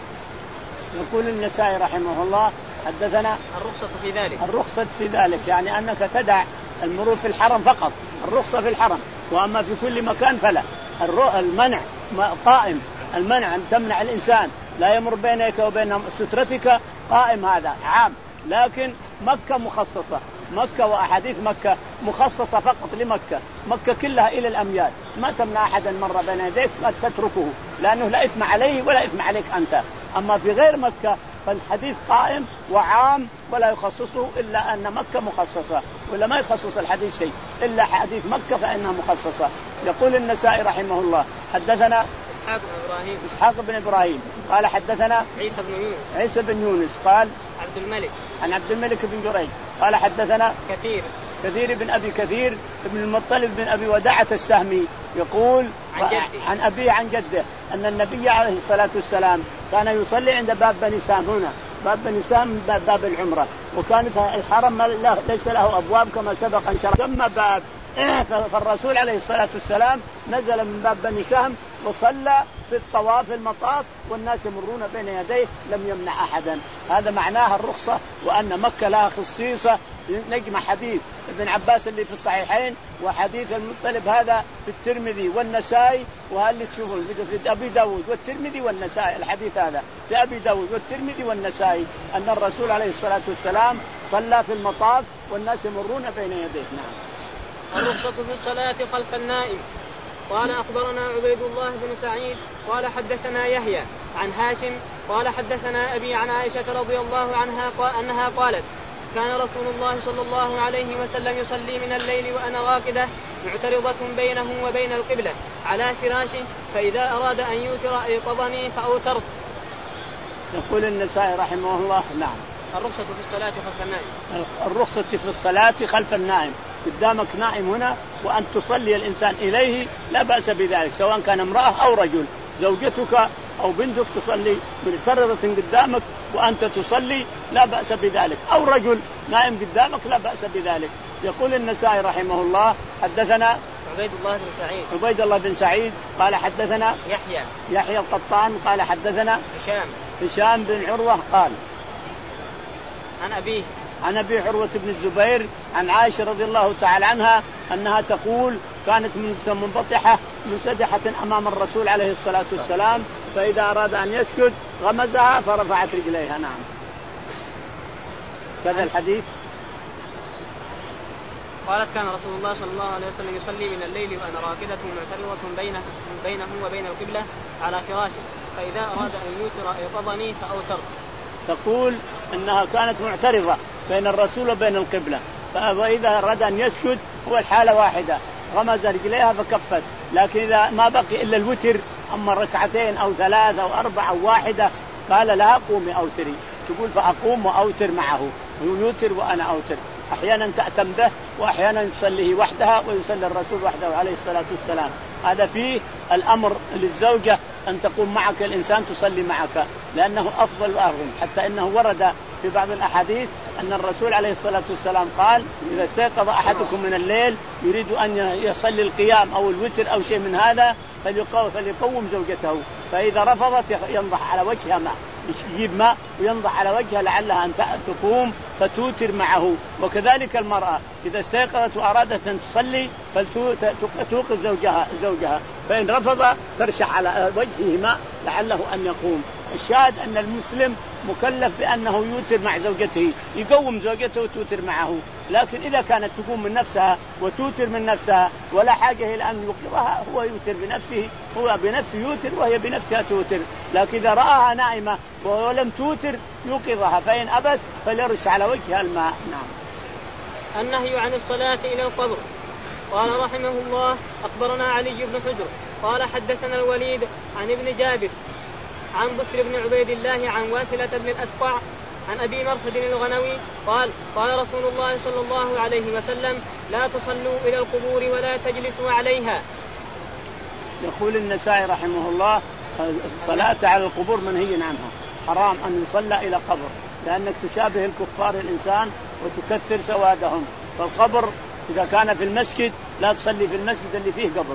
يقول النسائي رحمه الله حدثنا الرخصة في ذلك. الرخصة في ذلك يعني أنك تدع المرور في الحرم فقط، الرخصة في الحرم، وأما في كل مكان فلا. المنع قائم، المنع أن تمنع الإنسان لا يمر بينك وبين سترتك قائم، هذا عام. لكن مكة مخصصة، مكة وأحاديث مكة مخصصة فقط لمكة، مكة كلها إلى الأميال، ما تمنع أحدا مر بين يديك ما تتركه، لأنه لا إثم عليه ولا إثم عليك أنت. أما في غير مكة فالحديث قائم وعام ولا يخصصه إلا أن مكة مخصصة، ولا ما يخصص الحديث شيء إلا حديث مكة فإنها مخصصة. يقول النسائي رحمه الله حدثنا إسحاق بن إبراهيم إسحاق بن إبراهيم قال حدثنا عيسى بن يونس عيسى بن يونس قال عبد الملك عن عبد الملك بن جريج قال حدثنا كثير كثير بن أبي كثير بن المطلب بن أبي وداعة السهمي يقول عن, عن أبي عن جده أن النبي عليه الصلاة والسلام كان يصلي عند باب بني سام، هنا باب بني سام باب, باب العمرة، وكانت الحرم ليس له أبواب كما سبق أن شرح ثم باب. فالرسول عليه الصلاة والسلام نزل من باب بني سهم وصلى في الطواف المطاف والناس يمرون بين يديه لم يمنع أحدا. هذا معناها الرخصة، وأن مكة لها خصيصة. نجمع حديث ابن عباس اللي في الصحيحين وحديث المطلب هذا في الترمذي والنسائي، وهل تشوفون في أبي داود والترمذي والنسائي، الحديث هذا في أبي داود والترمذي والنسائي أن الرسول عليه الصلاة والسلام صلى في المطاف والناس يمرون بين يديه. نعم. الرخصة في الصلاة خلف النائم. قال أخبرنا عبيد الله بن سعيد قال حدثنا يحيى عن هاشم قال حدثنا أبي عن عائشة رضي الله عنها قال أنها قالت كان رسول الله صلى الله عليه وسلم يصلي من الليل وأنا راكدة معترضة بينه وبين القبلة على فراشه، فإذا أراد أن يوتر أيقظني فأوترت. يقول النسائي رحمه الله نعم. الرخصة في الصلاة خلف النائم. الرخصة في الصلاة خلف النائم، قدامك نائم هنا وأن تصلي الإنسان إليه لا بأس بذلك، سواء كان امرأة أو رجل، زوجتك أو بنتك تصلي منفردة قدامك وأنت تصلي لا بأس بذلك، أو رجل نائم قدامك لا بأس بذلك. يقول النسائي رحمه الله حدثنا عبيد الله بن سعيد عبيد الله بن سعيد قال حدثنا يحيى يحيى القطان قال حدثنا هشام هشام بن عروة قال عن أبيه عن أبي عروة بن الزبير عن عائشة رضي الله تعالى عنها أنها تقول كانت منبطحة منسدحة أمام الرسول عليه الصلاة والسلام، فإذا أراد أن يسجد غمزها فرفعت رجليها. نعم. كذا الحديث. قالت كان رسول الله صلى الله عليه وسلم يصلي من الليل وأنا راكدة معترضة بينه, بينه وبين القبلة على فراشه، فإذا أراد أن يوتر أيقظني فأوتر. تقول أنها كانت معترضة بين الرسول وبين القبلة، فإذا أراد أن يسجد هو الحالة واحدة غمز رجليها فكفت، لكن إذا ما بقي إلا الوتر أما ركعتين أو ثلاثة أو أربعة أو واحدة قال لها قومي أوتري، تقول فأقوم وأوتر معه، يوتر وأنا أوتر. أحيانا تأتم به وأحيانا يصليه وحدها ويصلي الرسول وحده عليه الصلاة والسلام. هذا فيه الأمر للزوجة أن تقوم معك الإنسان تصلي معك، لأنه أفضل وأرغم، حتى إنه ورد في بعض الأحاديث أن الرسول عليه الصلاة والسلام قال إذا استيقظ أحدكم من الليل يريد أن يصلي القيام أو الوتر أو شيء من هذا فليقوم زوجته، فإذا رفضت ينضح على وجهها ماء، يجيب ماء وينضح على وجهها لعلها أن تقوم فتوتر معه. وكذلك المرأة إذا استيقظت وأرادت أن تصلي فلتوقظ زوجها زوجها فإن رفض ترشح على وجهه ماء لعله أن يقوم. الشاهد أن المسلم مكلف بأنه يوتر مع زوجته، يقوم زوجته وتوتر معه، لكن إذا كانت تقوم من نفسها وتوتر من نفسها ولا حاجة إلى أن يوقظها، هو يوتر بنفسه، هو بنفسه يوتر وهي بنفسها توتر. لكن إذا رآها نائمة ولم توتر يوقظها، فإن أبت فليرش على وجهها الماء. نعم. النهي عن الصلاة إلى القبر. قال رحمه الله: أخبرنا علي بن حجر قال حدثنا الوليد عن ابن جابر عن بسر بن عبيد الله عن واثلة بن الأسقع عن أبي مرثد الغنوي قال: قال رسول الله صلى الله عليه وسلم: لا تصلوا إلى القبور ولا تجلسوا عليها. يقول النسائي رحمه الله: الصلاة على القبور منهي عنها، حرام أن يصلى إلى قبر، لأنك تشابه الكفار الإنسان وتكثر سوادهم. فالقبر إذا كان في المسجد لا تصلي في المسجد اللي فيه قبر،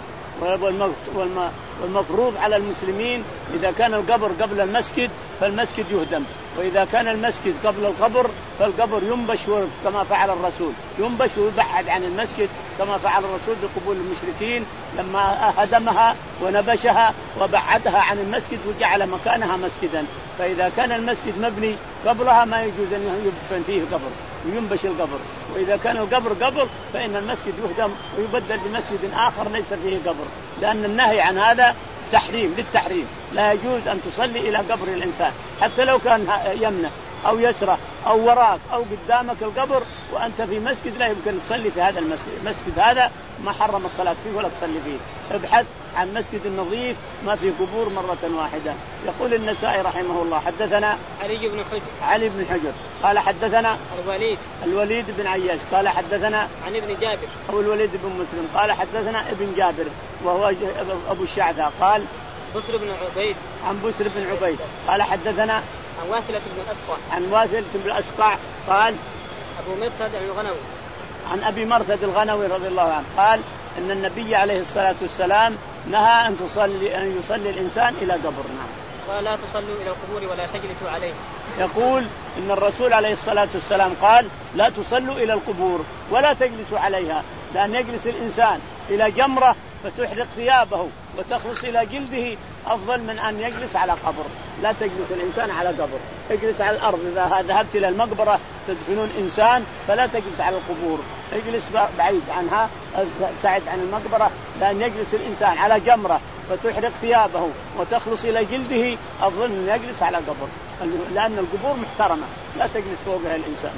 والمفروض على المسلمين إذا كان القبر قبل المسجد فالمسجد يهدم، وإذا كان المسجد قبل القبر فالقبر ينبش كما فعل الرسول، ينبش ويبعد عن المسجد كما فعل الرسول بقبول المشركين لما هدمها ونبشها وبعدها عن المسجد وجعل مكانها مسجدا. فإذا كان المسجد مبني قبلها ما يجوز أن يدفن فيه قبر وينبش القبر، وإذا كان القبر قبل فإن المسجد يهدم ويبدل بمسجد آخر ليس فيه قبر، لأن النهي عن هذا تحريم للتحريم. لا يجوز أن تصلي إلى قبر الإنسان حتى لو كان يمنه أو يسره أو وراك أو قدامك القبر وأنت في مسجد، لا يمكن تصلي في هذا المسجد. المسجد هذا ما حرم الصلاة فيه ولا تصلي فيه. ابحث عن مسجد نظيف ما في قبور مرة واحدة. يقول النسائي رحمه الله: حدثنا علي بن حجر علي بن حجر قال حدثنا الوليد الوليد بن عياش قال حدثنا عن ابن جابر أو الوليد بن مسلم قال حدثنا ابن جابر وهو أبو الشعثاء قال بسر بن عبيد عن بسر بن عبيد قال حدثنا عن واثلة بن الأسقع عن واثلة بن الأسقع قال أبو مرثد الغنوي عن أبي مرثد الغنوي رضي الله عنه قال أن النبي عليه الصلاة والسلام نهى أن تصلي أن يصلي الإنسان إلى قبرنا، قال: لا تصلوا إلى القبور ولا تجلسوا عليه. يقول إن الرسول عليه الصلاة والسلام قال: لا تصلوا إلى القبور ولا تجلسوا عليها، لأن يجلس الإنسان إلى جمرة فتحرق ثيابه وتخلص إلى جلده أفضل من أن يجلس على قبر. لا تجلس الإنسان على قبر، اجلس على الأرض. إذا ذهبت إلى المقبرة تدفنون إنسان فلا تجلس على القبور، اجلس بعيد عنها، ابتعد عن المقبرة، لأن يجلس الإنسان على جمرة فتحرق ثيابه وتخلص إلى جلده أفضل من يجلس على قبر، لأن القبور محترمة لا تجلس فوقها الإنسان.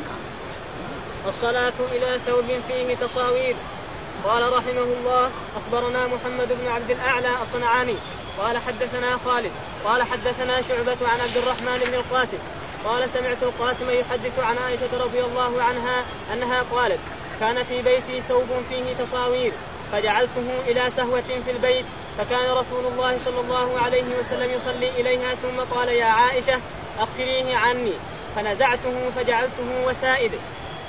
الصلاة إلى ثوب فيه تصاوير. قال رحمه الله: أخبرنا محمد بن عبد الأعلى الصنعاني قال حدثنا خالد قال حدثنا شعبة عن عبد الرحمن بن القاسم قال: سمعت القاسم يحدث عن عائشة رضي الله عنها أنها قالت: كان في بيتي ثوب فيه تصاوير فجعلته إلى سهوة في البيت، فكان رسول الله صلى الله عليه وسلم يصلي إليها ثم قال: يا عائشة أخبريه عني، فنزعته فجعلته وسائده.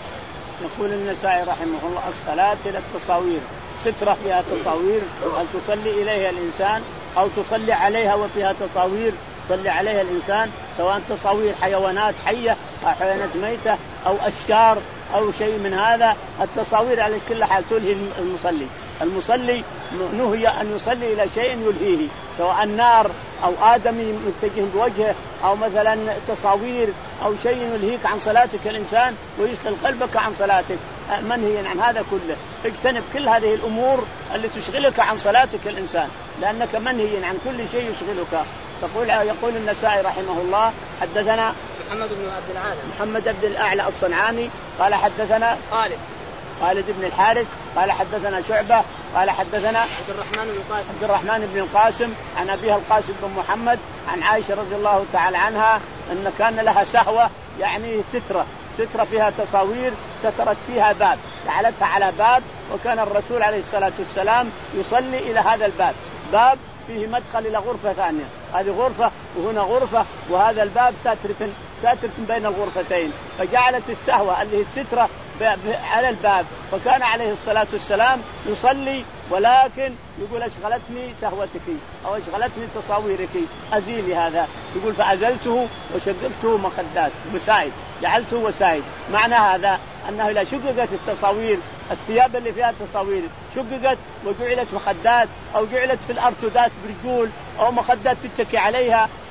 يقول النسائي رحمه الله: الصلاة إلى التصاوير، سترة فيها تصاوير هل تصلي إليها الإنسان أو تصلي عليها وفيها تصاوير تصلي عليها الإنسان، سواء تصاوير حيوانات حية أو حيوانات ميتة أو أشجار أو شيء من هذا. التصاوير على كل حال تلهي المصلي. المصلي نهي أن يصلي إلى شيء يلهيه، سواء النار أو آدمي متجه بوجهه أو مثلا تصاوير أو شيء يلهيك عن صلاتك الإنسان ويشغل قلبك عن صلاتك، منهي عن هذا كله. اجتنب كل هذه الأمور اللي تشغلك عن صلاتك الإنسان، لأنك منهي عن كل شيء يشغلك. تقول يقول النسائي رحمه الله: حدثنا محمد بن عبد الأعلى محمد بن الأعلى الصنعاني قال حدثنا خالد خالد بن الحارث قال حدثنا شعبة قال حدثنا عبد الرحمن بن القاسم عبد الرحمن بن القاسم عن أبيها القاسم بن محمد عن عائشة رضي الله تعالى عنها أن كان لها سهوة، يعني سترة سترة فيها تصاوير، سترت فيها باب، جعلتها على باب، وكان الرسول عليه الصلاة والسلام يصلي إلى هذا الباب، باب فيه مدخل إلى غرفة ثانية، هذه غرفة وهنا غرفة، وهذا الباب ساترة ساترة بين الغرفتين، فجعلت السهوة اللي هي السترة على الباب. فكان عليه الصلاة والسلام يصلي ولكن يقول: أشغلتني سهوتك أو أشغلتني تصاويرك، أزيلي هذا. يقول: فأزلته وشققته مخدات وسائد، جعلته وسائد. معنى هذا أنه لا شققت التصاوير، الثياب اللي فيها تصاوير شققت وجعلت مخدات أو جعلت في الأرتدات برجول أو مخدات تتكي عليها،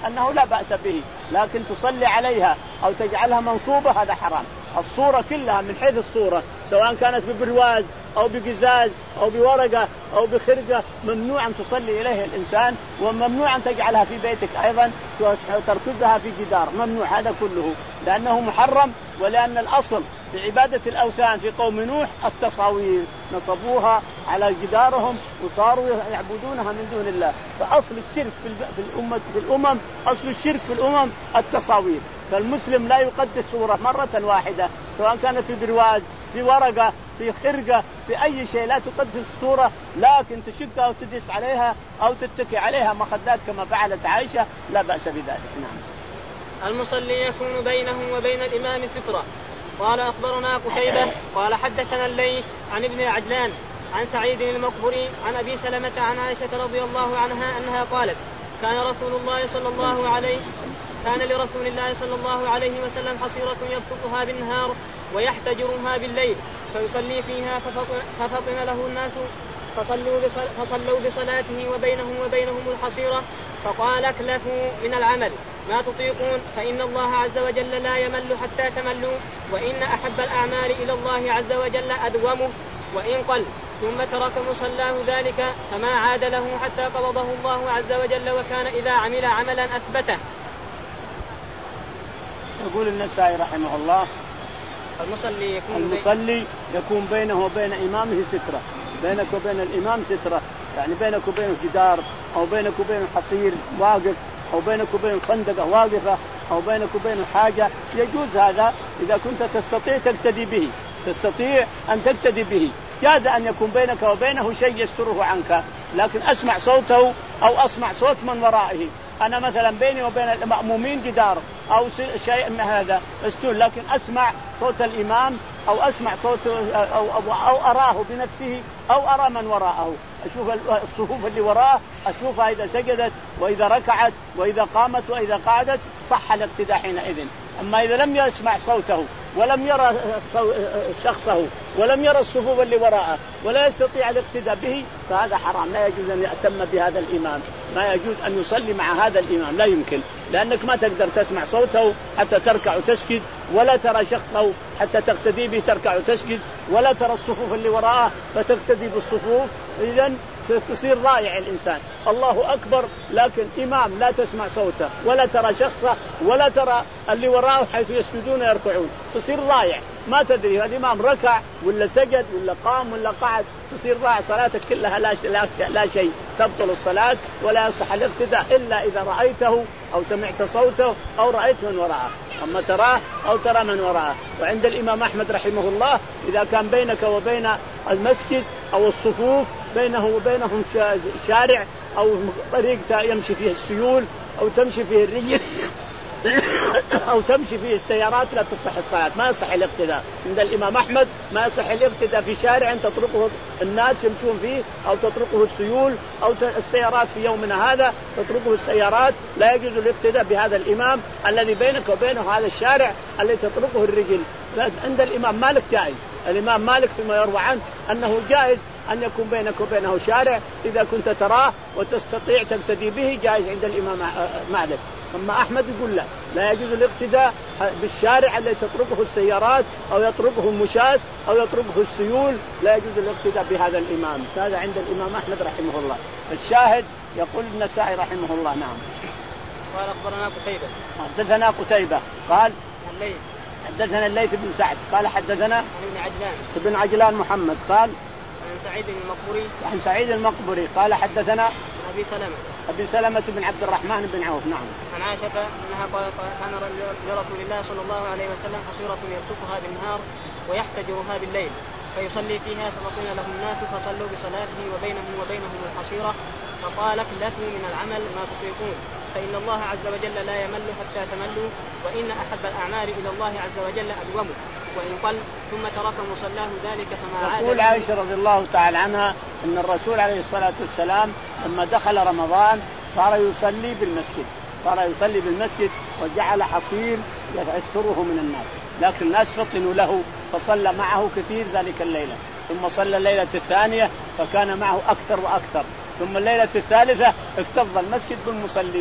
أنه لا بأس به، لكن تصلي عليها أو تجعلها منصوبة هذا حرام. الصورة كلها من حيث الصورة سواء كانت ببرواز أو بقزاز أو بورقة أو بخرقة ممنوع أن تصلي إليها الإنسان، وممنوع أن تجعلها في بيتك أيضا وتركزها في جدار، ممنوع هذا كله لأنه محرم. ولأن الأصل في عبادة الأوثان في قوم نوح التصاوير، نصبوها على جدارهم وصاروا يعبدونها من دون الله. فأصل الشرك في الأمة في الأمم أصل الشرك في الأمم التصاوير. فالمسلم لا يقدس صورة مرة واحدة سواء كانت في برواز في ورقة في خرقة في أي شيء، لا تقدس الصورة لكن تشكها أو تدس عليها أو تتكي عليها مخدات كما فعلت عائشة، لا بأس بذلك. نعم. المصلي يكون بينه وبين الإمام سترة. قال أخبرنا قتيبة قال حدثنا الليث عن ابن عجلان عن سعيد المقبري عن أبي سلمة عن عائشة رضي الله عنها أنها قالت كان رسول الله صلى الله عليه كان لرسول الله صلى الله عليه وسلم حصيرة يبسطها بالنهار ويحتجرها بالليل فيصلي فيها ففطن, ففطن له الناس فصلوا, بصل فصلوا بصلاته وبينهم وبينهم الحصيرة فقال اكلفوا من العمل ما تطيقون فإن الله عز وجل لا يمل حتى تملوا وإن أحب الأعمال إلى الله عز وجل أدومه وإن قل ثم ترك مصلاه ذلك فما عاد له حتى قبضه الله عز وجل وكان إذا عمل عملا أثبته. يقول النسائي رحمه الله المصلي يكون, المصلي يكون بينه وبين إمامه سترة، بينك وبين الإمام سترة يعني بينك وبين جدار أو بينك وبين حصير واقف أو بينك وبين خندقة واقفة أو بينك وبين حاجة، يجوز هذا إذا كنت تستطيع تقتدي به، تستطيع أن تقتدي به. جاز أن يكون بينك وبينه شيء يستره عنك لكن أسمع صوته أو أسمع صوت من ورائه. أنا مثلا بيني وبين المأمومين جدار أو شيء من هذا استر، لكن أسمع صوت الإمام أو أسمع صوت أو, أو, أو أراه بنفسه أو أرى من وراءه، أشوف الصفوف اللي وراه أشوفها إذا سجدت وإذا ركعت وإذا قامت وإذا قعدت صح الاقتداء حينئذ. أما إذا لم يسمع صوته ولم يرى شخصه ولم يرى الصفوف اللي وراءه ولا يستطيع الاقتداء به فهذا حرام، لا يجوز أن يأتم بهذا الإمام، ما يجوز أن يصلي مع هذا الإمام، لا يمكن، لأنك ما تقدر تسمع صوته حتى تركع وتسجد ولا ترى شخصه حتى تقتدي به تركع وتسجد ولا ترى الصفوف اللي وراءه فتقتدي بالصفوف، إذن ستصير ضايع الإنسان. الله أكبر لكن إمام لا تسمع صوته ولا ترى شخصه ولا ترى اللي وراءه حيث يسجدون ويركعون، تصير ضايع، ما تدري الإمام ركع ولا سجد ولا قام ولا قعد، تصير ضايع صلاتك كلها لا, لا, لا شيء، تبطل الصلاة ولا يصح الاقتداء إلا إذا رأيته أو سمعت صوته أو رأيت من وراءه، أما تراه أو ترى من وراءه. وعند الإمام أحمد رحمه الله إذا كان بينك وبين المسجد أو الصفوف بينه وبينهم شارع أو طريق يمشي فيه السيول أو تمشي فيه الرجل أو تمشي فيه السيارات لا تصح الصلاة، ما يصح الاقتداء عند الإمام أحمد، ما يصح الاقتداء في شارع تطرقه الناس يمشون فيه أو تطرقه السيول أو السيارات في يومنا هذا تطرقه السيارات، لا يجوز الاقتداء بهذا الإمام الذي بينك وبينه هذا الشارع الذي تطرقه الرجل. عند الإمام مالك جائز، الإمام مالك فيما يروى عنه أنه جائز أن يكون بينك وبينه شارع إذا كنت تراه وتستطيع تقتدي به، جائز عند الإمام مالك. أما أحمد يقول لا لا يجوز الاقتداء بالشارع الذي تطرقه السيارات أو يطرقه المشاة أو يطرقه السيول، لا يجوز الاقتداء بهذا الإمام، هذا عند الإمام أحمد رحمه الله. الشاهد يقول النسائي رحمه الله. نعم. قال أخبرنا قتيبة حدثنا قتيبة قال الليث حدثنا الليث بن سعد قال حدثنا ابن عجلان ابن عجلان محمد قال عن سعيد المقبري عن سعيد المقبري قال حدثنا أبي سلمة أبي سلمة بن عبد الرحمن بن عوف. نعم. عن عائشة أنها قالت كان لرسول الله صلى الله عليه وسلم حصيرة يبسطها بالنهار ويحتجرها بالليل فيصلي فيها ففطن له الناس فصلوا بصلاته وبينهم وبينهم الحصيرة فقال اكلفوا من العمل ما تطيقون فإن الله عز وجل لا يمل حتى تملوا وإن أحب الأعمال إلى الله عز وجل أدومه وإن قل ثم ترك مصلاه ذلك فما عاد. تقول عائشة رضي الله تعالى عنها أن الرسول عليه الصلاة والسلام لما دخل رمضان صار يصلي بالمسجد صار يصلي بالمسجد وجعل حصير يستره من الناس، لكن الناس فطنوا له فصلى معه كثير ذلك الليلة، ثم صلى الليلة الثانية فكان معه أكثر وأكثر، ثم الليلة الثالثة اكتظ المسجد بالمصلين،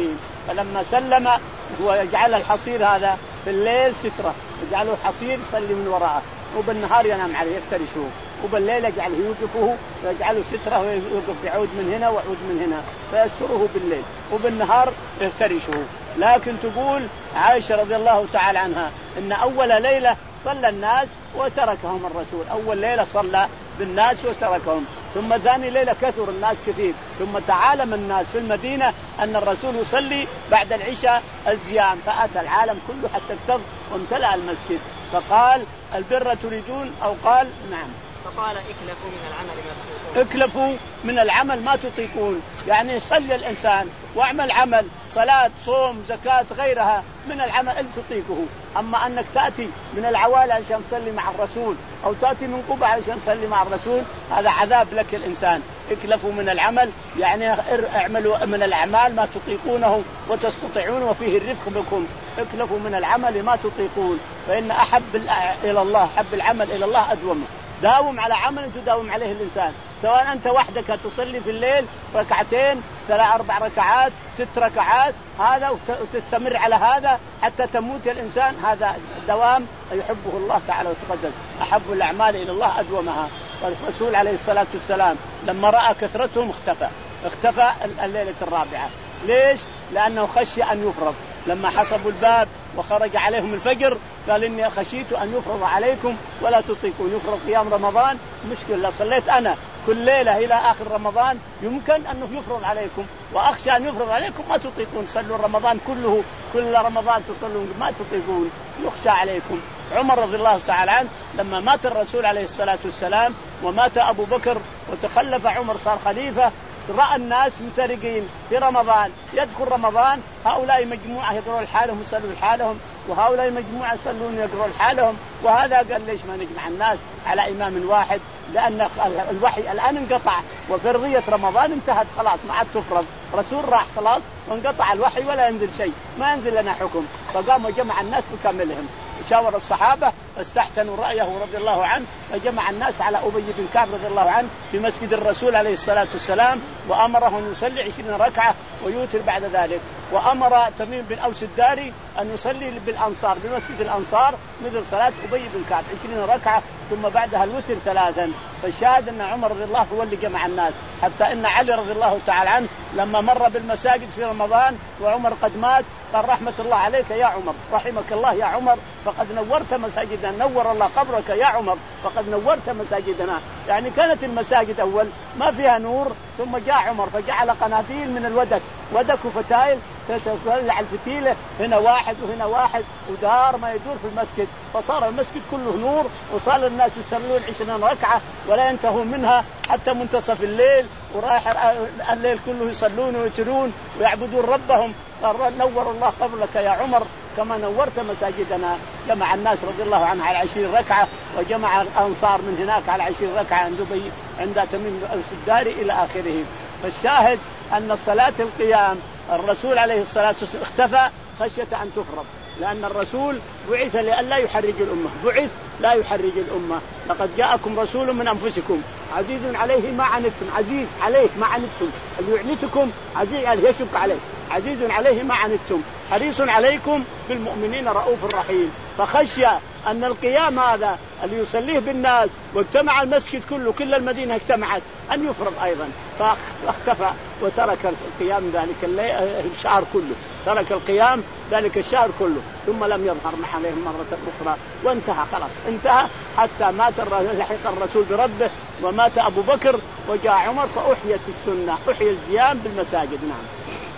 فلما سلم هو يجعل الحصير هذا في الليل سترة، يجعله حصير يصلي من وراءه، وبالنهار ينام عليه يفترشه، وبالليل يجعله يوقفه ويجعله سترة ويوقف يعود من هنا ويعود من هنا فيستره بالليل، وبالنهار يفترشه. لكن تقول عائشة رضي الله تعالى عنها إن أول ليلة صلى الناس وتركهم الرسول، أول ليلة صلى بالناس وتركهم، ثم ثاني ليلة كثر الناس كثير، ثم تعالم الناس في المدينة أن الرسول يصلي بعد العشاء الزيام، فأتى العالم كله حتى اكتظ وامتلأ المسجد، فقال البر تريدون أو قال نعم، فقال اكلفوا من العمل ما تطيقون، اكلفوا من العمل ما تطيقون، يعني يصلي الإنسان واعمل عمل صلاة صوم زكاة غيرها من العمل اللي تطيقه، أما أنك تأتي من العوالي عشان تصلي مع الرسول أو تأتي من قبة عشان تصلي مع الرسول هذا عذاب لك الإنسان. اكلفوا من العمل يعني اعملوا من الأعمال ما تطيقونه وتستطيعون وفيه الرفق بكم، اكلفوا من العمل ما تطيقون، فإن أحب إلى الله حب العمل إلى الله أدومه، داوم على عمل تداوم عليه الإنسان، سواء أنت وحدك تصلي في الليل ركعتين ثلاث أربع ركعات ست ركعات هذا وتستمر على هذا حتى تموت الإنسان، هذا دوام يحبه الله تعالى وتقدس، أحب الأعمال إلى الله أدومها. والرسول عليه الصلاة والسلام لما رأى كثرتهم اختفى اختفى الليلة الرابعة. ليش؟ لأنه خشي أن يفرض، لما حسبوا الباب وخرج عليهم الفجر قال إني خشيت أن يفرض عليكم ولا تطيقون، يفرض قيام رمضان مشكلة، صليت أنا كل ليلة إلى آخر رمضان يمكن أنه يفرض عليكم، وأخشى أن يفرض عليكم ما تطيقون، صلوا رمضان كله كل رمضان تصلون ما تطيقون، يخشى عليكم. عمر رضي الله تعالى عنه لما مات الرسول عليه الصلاة والسلام ومات أبو بكر وتخلف عمر صار خليفة، رأى الناس مترقين في رمضان، يدخل رمضان هؤلاء مجموعة يقرؤون لحالهم يصلون لحالهم، وهؤلاء مجموعة يصلون يقرؤون لحالهم، وهذا قال ليش ما نجمع الناس على إمام واحد، لأن الوحي الآن انقطع وفرضية رمضان انتهت خلاص ما عاد تفرض، رسول راح خلاص وانقطع الوحي ولا ينزل شيء، ما ينزل لنا حكم، فقام وجمع الناس بكاملهم، شاور الصحابة استحسنوا رأيه رضي الله عنه، فجمع الناس على أبي بن كعب رضي الله عنه في مسجد الرسول عليه الصلاة والسلام، وأمره أن يصلي عشرين ركعة ويوتر بعد ذلك، وأمر تميم بن أوس الداري أن يصلي بالأنصار بمسجد الأنصار مثل صلاة أبي بن كعب عشرين ركعة ثم بعدها الوتر ثلاثا. فالشاهد أن عمر رضي الله هو اللي جمع الناس، حتى إن علي رضي الله تعالى عنه لما مر بالمساجد في رمضان وعمر قد مات قال رحمة الله عليك يا عمر، رحمك الله يا عمر فقد نورت مساجدنا، نور الله قبرك يا عمر فقد نورت مساجدنا. يعني كانت المساجد أول ما فيها نور، ثم جاء عمر فجعل قناديل من الودك، ودك وفتايل تتولع الفتيلة، هنا واحد وهنا واحد، ودار ما يدور في المسجد، فصار المسجد كله نور، وصار الناس يصلون عشرين ركعة ولا ينتهون منها حتى منتصف الليل، ورايح الليل كله يصلون ويترون ويعبدون ربهم. نور الله قبرك يا عمر كما نورت مساجدنا. جمع الناس رضي الله عنه على عشرين ركعة، وجمع الأنصار من هناك على عشرين ركعة عند دبي عند تميم السداري إلى آخره. فالشاهد أن صلاة القيام الرسول عليه الصلاة والسلام اختفى خشية أن تفرض، لأن الرسول بعث لئلا يحرج الأمة، بعث لا يحرج الأمة. لقد جاءكم رسول من أنفسكم عزيز عليه ما عنتم، عزيز عليه ما عنتم، اللي يعنتكم عزيز عليه يشق عليه، عزيز عليه ما عنتم حريص عليكم بالمؤمنين رؤوف رحيم. فخشي أن القيام هذا اللي يصليه بالناس واجتمع المسجد كله كل المدينة اجتمعت أن يفرض أيضا، فاختفى وترك القيام ذلك الشهر كله، ترك القيام ذلك الشهر كله، ثم لم يظهر عليهم مرة أخرى وانتهى خلاص انتهى، حتى مات لحق الرسول بربه ومات أبو بكر وجاء عمر فأحيت السنة، أحيي الزيام بالمساجد. نعم.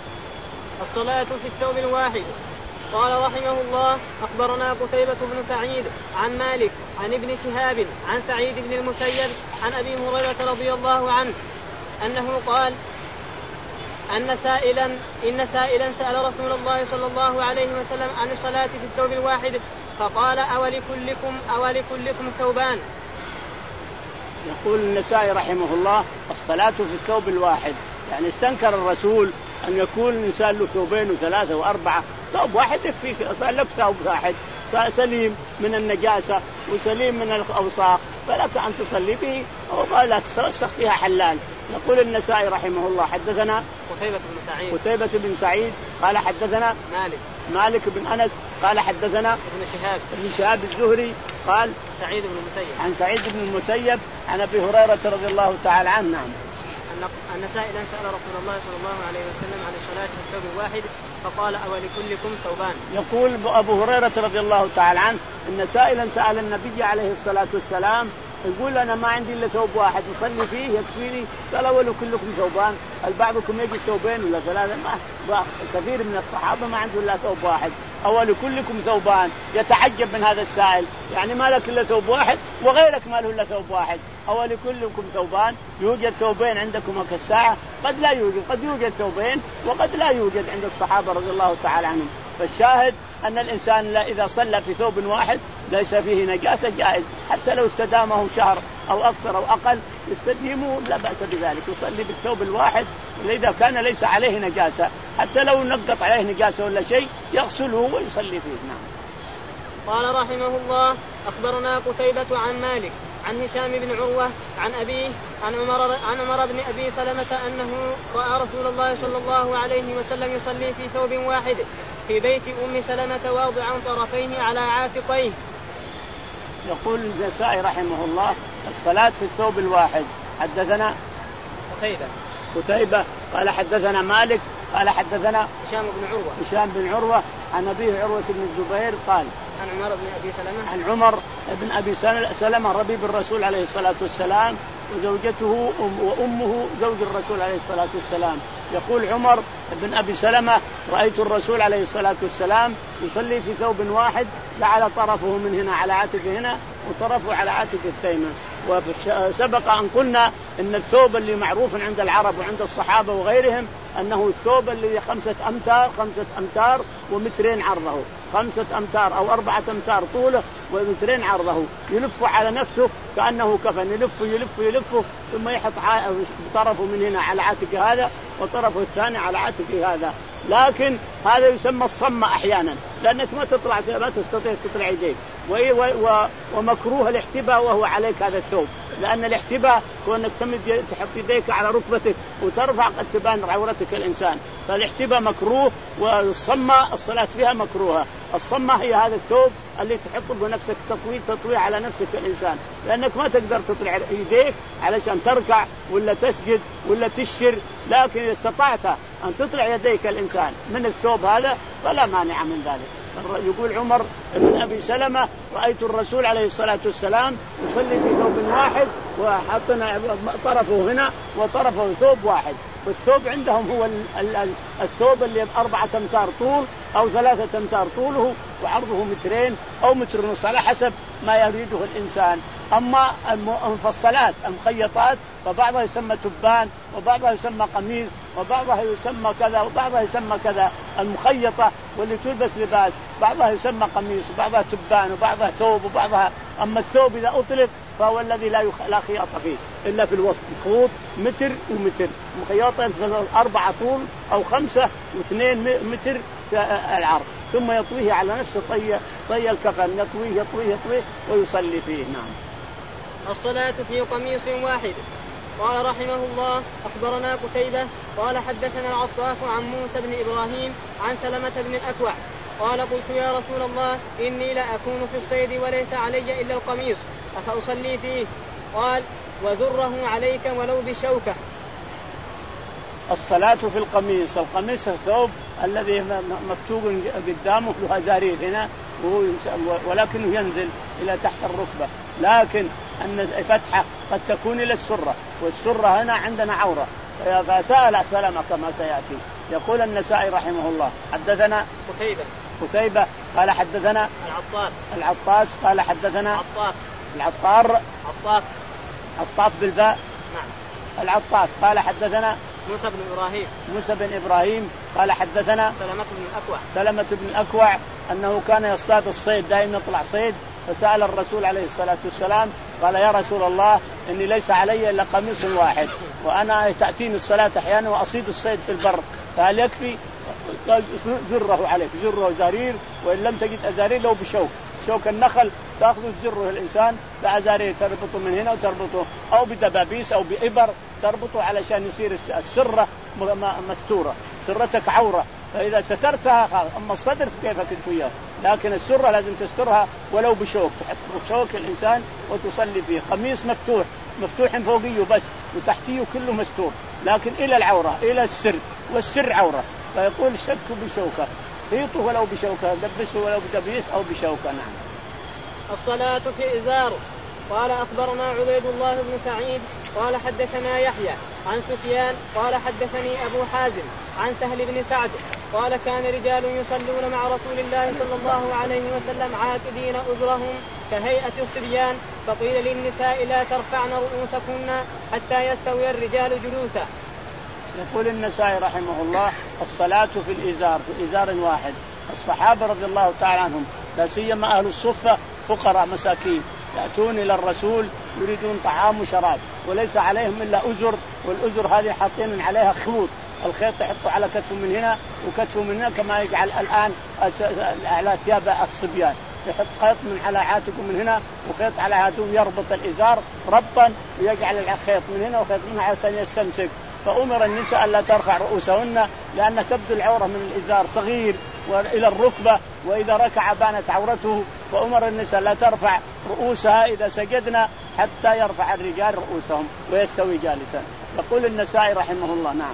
الصلاة في الثوب الواحد. قال رحمه الله أخبرنا قتيبة بن سعيد عن مالك عن ابن شهاب عن سعيد بن المسيب عن أبي هريرة رضي الله عنه أنه قال أن سائلا إن سائلا سأل رسول الله صلى الله عليه وسلم عن الصلاة في الثوب الواحد فقال أولكلكم أولكلكم ثوبان. يقول النسائي رحمه الله الصلاة في الثوب الواحد، يعني استنكر الرسول أن يكون الإنسان له ثوبين وثلاثة وأربعة، ثوب واحد يكفيك، صار لك ثوب واحد سليم من النجاسة وسليم من الأوساخ، فلك أن تصلي به، وقال لا تتوسخ فيها حلال، يقول النسائي رحمه الله حدثنا قتيبة بن سعيد قتيبة بن سعيد قال حدثنا مالك مالك بن أنس قال حدثنا ابن شهاب ابن شهاب الزهري قال سعيد بن المسيب عن سعيد بن المسيب عن أبي هريرة رضي الله تعالى عنه. نعم. أن سائلا سأل رسول الله صلى الله عليه وسلم عن الصلاة في الثوب الواحد فقال أولكلكم ثوبان. يقول أبو هريرة رضي الله تعالى عنه أن سائلا سأل النبي عليه الصلاة والسلام يقول أنا ما عندي إلا ثوب واحد يصلي فيه يكفيني. قال أولكلكم ثوبان؟ هل بعضكم يجد ثوبين ولا ثلاثة؟ ما كثير من الصحابة ما عنده إلا ثوب واحد. أولكلكم ثوبان؟ يتعجب من هذا السائل، يعني ما لك إلا ثوب واحد وغيرك ما له إلا ثوب واحد. أولكلكم ثوبان؟ يوجد ثوبين عندكم كالساعة؟ قد لا يوجد، قد يوجد ثوبين وقد لا يوجد عند الصحابة رضي الله تعالى عنهم. فالشاهد أن الإنسان إذا صلى في ثوب واحد ليس فيه نجاسة جائز، حتى لو استدامه شهر أو أكثر أو أقل يستديمه لا بأس بذلك، يصلي بالثوب الواحد إذا كان ليس عليه نجاسة، حتى لو نقط عليه نجاسة ولا شيء يغسله ويصلي فيه. نعم. قال رحمه الله أخبرنا قتيبة عن مالك عن هشام بن عروة عن أبيه عن عمر, عن عمر بن أبي سلمة أنه رأى رسول الله صلى الله عليه وسلم يصلي في ثوب واحد في بيت أم سلمة واضعا طرفيه على عاتقيه. يقول النسائي رحمه الله الصلاة في الثوب الواحد. حدثنا قتيبة قتيبة قال حدثنا مالك قال حدثنا هشام بن عروة هشام بن عروة عن أبيه عروة بن الزبير قال عن عمر بن أبي سلمة عن عمر بن أبي سلمة ربيب الرسول عليه الصلاة والسلام وزوجته وأمه زوج الرسول عليه الصلاة والسلام. يقول عمر بن أبي سلمة رأيت الرسول عليه الصلاة والسلام يصلي في ثوب واحد جعل طرفه من هنا على عاتقه هنا وطرفه على عاتق الثيمة. وسبق أن قلنا إن الثوب اللي معروف عند العرب وعند الصحابة وغيرهم أنه الثوب اللي خمسة أمتار خمسة أمتار ومترين عرضه، خمسة أمتار أو أربعة أمتار طوله ومترين عرضه، يلف على نفسه كأنه كفن، يلف يلف يلف ثم يحط طرفه من هنا على عاتق هذا وطرفه الثاني على عاتق هذا. لكن هذا يسمى الصمة أحيانا لأنك ما تطلع ما تستطيع تطلع يديك، ومكروه الاحتباء وهو عليك هذا الثوب، لأن الاحتباء هو أنك تمد تحط يديك على ركبتك وترفع قد تبان عورتك الإنسان، فالاحتباء مكروه والصمة الصلاة فيها مكروهة. الصمة هي هذا الثوب اللي تحط بنفسك تطويل تطويل على نفسك الإنسان، لأنك ما تقدر تطلع يديك علشان تركع ولا تسجد ولا تشر، لكن إذا استطعت أن تطلع يديك الإنسان من الثوب هذا فلا مانع من ذلك. يقول عمر بن أبي سلمة رأيت الرسول عليه الصلاة والسلام يصلي في ثوب واحد وحطنا طرفه هنا وطرفه ثوب واحد، والثوب عندهم هو الثوب اللي أربعة أمتار طول أو ثلاثة أمتار طوله وعرضه مترين أو متر ونص على حسب ما يريده الإنسان. أما المفصلات المخيطات فبعضها يسمى تبان وبعضها يسمى قميص وبعضها يسمى كذا وبعضها يسمى كذا. المخيطة واللي تلبس لباس بعضها يسمى قميص وبعضها تبان وبعضها ثوب وبعضها. أما الثوب إذا أطلق فهو الذي لا, يخ... لا خياط فيه إلا في الوسط، خيوط متر ومتر، مخيطة أربعة طول أو خمسة واثنين متر العرض، ثم يطويه على نفس طي طي الكفن، يطويه يطويه يطويه ويصلي فيه. نعم. الصلاة في قميص واحد. قال رحمه الله أخبرنا قتيبة قال حدثنا العطاف عن موسى بن إبراهيم عن سلمة بن الأكوع قال قلت يا رسول الله إني لا أكون في الصيد وليس علي إلا القميص أفأصلي فيه؟ قال وذره عليك ولو بشوكة. الصلاة في القميص، القميص الثوب الذي مفتوق قدامه له زارير هنا ولكنه ينزل إلى تحت الركبة، لكن أن فتحة قد تكون إلى السرة، والسرة هنا عندنا عورة، فسأل سلمة كما سيأتي. يقول النسائي رحمه الله حدثنا قتيبة قتيبة قال حدثنا العطار العطاس قال حدثنا عطار العطار عطاف عطاف بالباء. نعم. العطاس قال حدثنا موسى بن إبراهيم موسى بن إبراهيم قال حدثنا سلمة بن الأكوع سلمة بن الأكوع أنه كان يصطاد الصيد، دائما يطلع صيد، فسأل الرسول عليه الصلاة والسلام قال يا رسول الله إني ليس علي إلا قميص واحد وأنا تأتيني الصلاة أحيانا وأصيد الصيد في البر، فهل يكفي؟ زره عليك، زره زرير، وإن لم تجد أزارير لو بشوك شوك النخل تأخذ تجره الإنسان بعزاريه تربطه من هنا وتربطه أو بدبابيس أو بإبر تربطه علشان يصير السرة مستورة. سرتك عورة فإذا سترتها خلاص. أما الصدر كيف كنت وياه، لكن السرة لازم تسترها ولو بشوك، تحط شوك الإنسان وتصلي فيه. قميص مفتوح مفتوح فوقيه بس وتحتيه كله مستور، لكن إلى العورة إلى السر، والسر عورة. فيقول شك بشوكة، خيطه ولو بشوكة، دبسه ولو بدبيس أو بشوكة. نعم. الصلاة في إزار. قال أخبرنا عبيد الله بن سعيد قال حدثنا يحيى عن سفيان قال حدثني أبو حازم عن سهل بن سعد قال كان رجال يصلون مع رسول الله صلى الله عليه وسلم عاقدين أزرهم كهيئة الصبيان، فقيل للنساء لا ترفعن رؤوسكن حتى يستوي الرجال جلوسا. يقول النسائي رحمه الله الصلاة في الإزار، في إزار واحد. الصحابة رضي الله تعالى عنهم لا سيما أهل الصفة فقراء مساكين يأتون إلى الرسول يريدون طعام وشراب وليس عليهم إلا أزر، والأزر هذه حاطين عليها خيوط، الخيط يحطوا على كتفه من هنا وكتفه من هنا كما يجعل الآن على ثياب الصبيان، يحط خيط من على عاتقه من هنا وخيط على هاتوه يربط الإزار ربطا ويجعل الخيط من هنا وخيط من هنا عشان يستمسك. فأمر النساء ألا ترفع رؤوسهن لأن تبدو العورة من الإزار صغير وإلى الركبة، وإذا ركع بانت عورته. فأمر النساء لا ترفع رؤوسها إذا سجدنا حتى يرفع الرجال رؤوسهم ويستوي جالسا. يقول النسائي رحمه الله. نعم.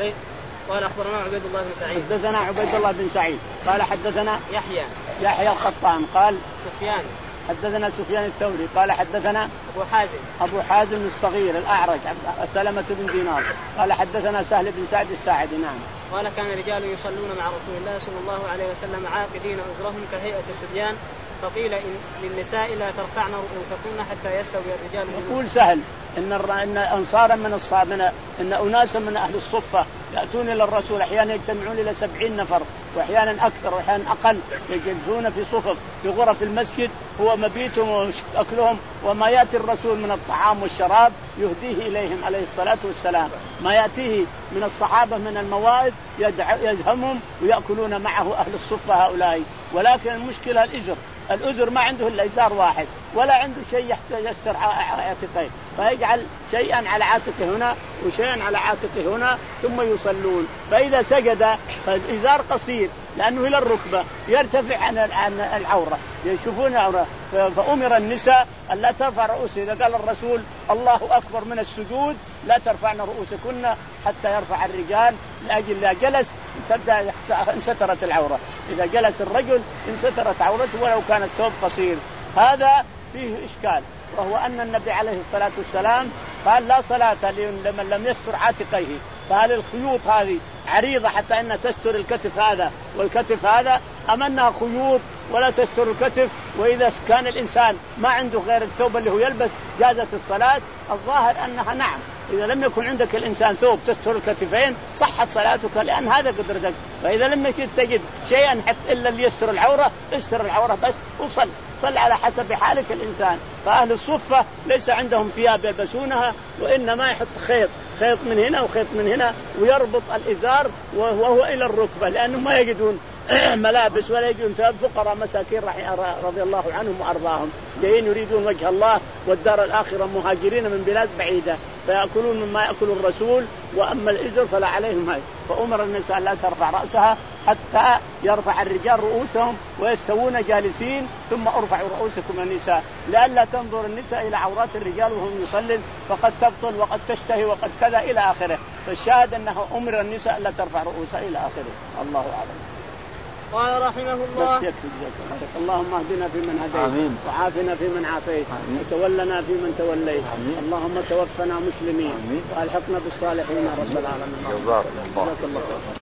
قال أخبرنا عبيد الله بن سعيد. حدثنا عبيد الله بن سعيد قال حدثنا يحيى يحيى القطان قال سفيان حدثنا سفيان الثوري قال حدثنا أبو حازم أبو حازم الصغير الأعرج سلمة بن دينار قال حدثنا سهل بن سعد الساعدي. نعم. قال كان رجال يصلون مع رسول الله صلى الله عليه وسلم عاقدين أزرهم كهيئة الصبيان، فقيل إن للنساء لا ترفعن رؤوسكن حتى يستوي الرجال. يقول سهل إن ان انصارا من الصابنه ان اناسا من اهل الصفه ياتون الى الرسول احيانا يجتمعون الى سبعين نفر واحيانا اكثر واحيانا اقل، يجلسون في صفف في غرف المسجد هو مبيتهم واكلهم، وما ياتي الرسول من الطعام والشراب يهديه اليهم عليه الصلاه والسلام، ما ياتيه من الصحابه من الموائد يزهمهم وياكلون معه اهل الصفه هؤلاء. ولكن المشكله الازر، الأزر ما عنده إلا إزار واحد ولا عنده شيء يحتاج يستر عاتقيه، فيجعل شيئا على عاتقه هنا وشيئا على عاتقه هنا ثم يصلون. فإذا سجد فالإزار قصير لأنه إلى الركبة يرتفع عن عن العورة يشوفون العورة. فأمر النساء ألا ترفع رؤوسها. إذا قال الرسول الله أكبر من السجود لا ترفعن رؤوسكن حتى يرفع الرجال، لأجل لا جلس تبدأ انسترت العورة. إذا جلس الرجل انسترت عورته ولو كان الثوب قصير. هذا فيه إشكال، وهو أن النبي عليه الصلاة والسلام قال لا صلاة لمن لم يستر عاتقيه. فهل الخيوط هذه عريضة حتى أنها تستر الكتف هذا والكتف هذا، أم أنها خيوط ولا تستر الكتف؟ وإذا كان الإنسان ما عنده غير الثوب اللي هو يلبس جازت الصلاة. الظاهر أنها نعم، إذا لم يكن عندك الإنسان ثوب تستر الكتفين صحت صلاتك لأن هذا قدرتك. فإذا لم تجد شيئا حتى إلا اللي يستر العورة استر العورة بس وصل صل على حسب حالك الإنسان. فأهل الصفة ليس عندهم ثياب يلبسونها وإنما يحط خيط خيط من هنا وخيط من هنا ويربط الإزار وهو إلى الركبة، لأنهم ما يجدون ملابس ولا يجدون ثياب. فقراء مساكين رضي الله عنهم وأرضاهم جايين يريدون وجه الله والدار الآخرة، مهاجرين من بلاد بعيدة فيأكلون مما يأكل الرسول، وأما الإزر فلا عليهم هاي. فأمر النساء لا ترفع رأسها حتى يرفع الرجال رؤوسهم ويستوون جالسين، ثم ارفعوا رؤوسكم النساء لئلا تنظر النساء إلى عورات الرجال وهم يصلون فقد تبطل وقد تشتهي وقد كذا إلى آخره. فالشاهد أنه أمر النساء لا ترفع رؤوسها إلى آخره. الله أعلم. قال رحمه الله بس يكفي. اللهم اهدنا فيمن هديت وعافنا فيمن عافيت وتولنا فيمن توليت. اللهم توفنا مسلمين والحقنا بالصالحين رب العالمين. جزاك الله.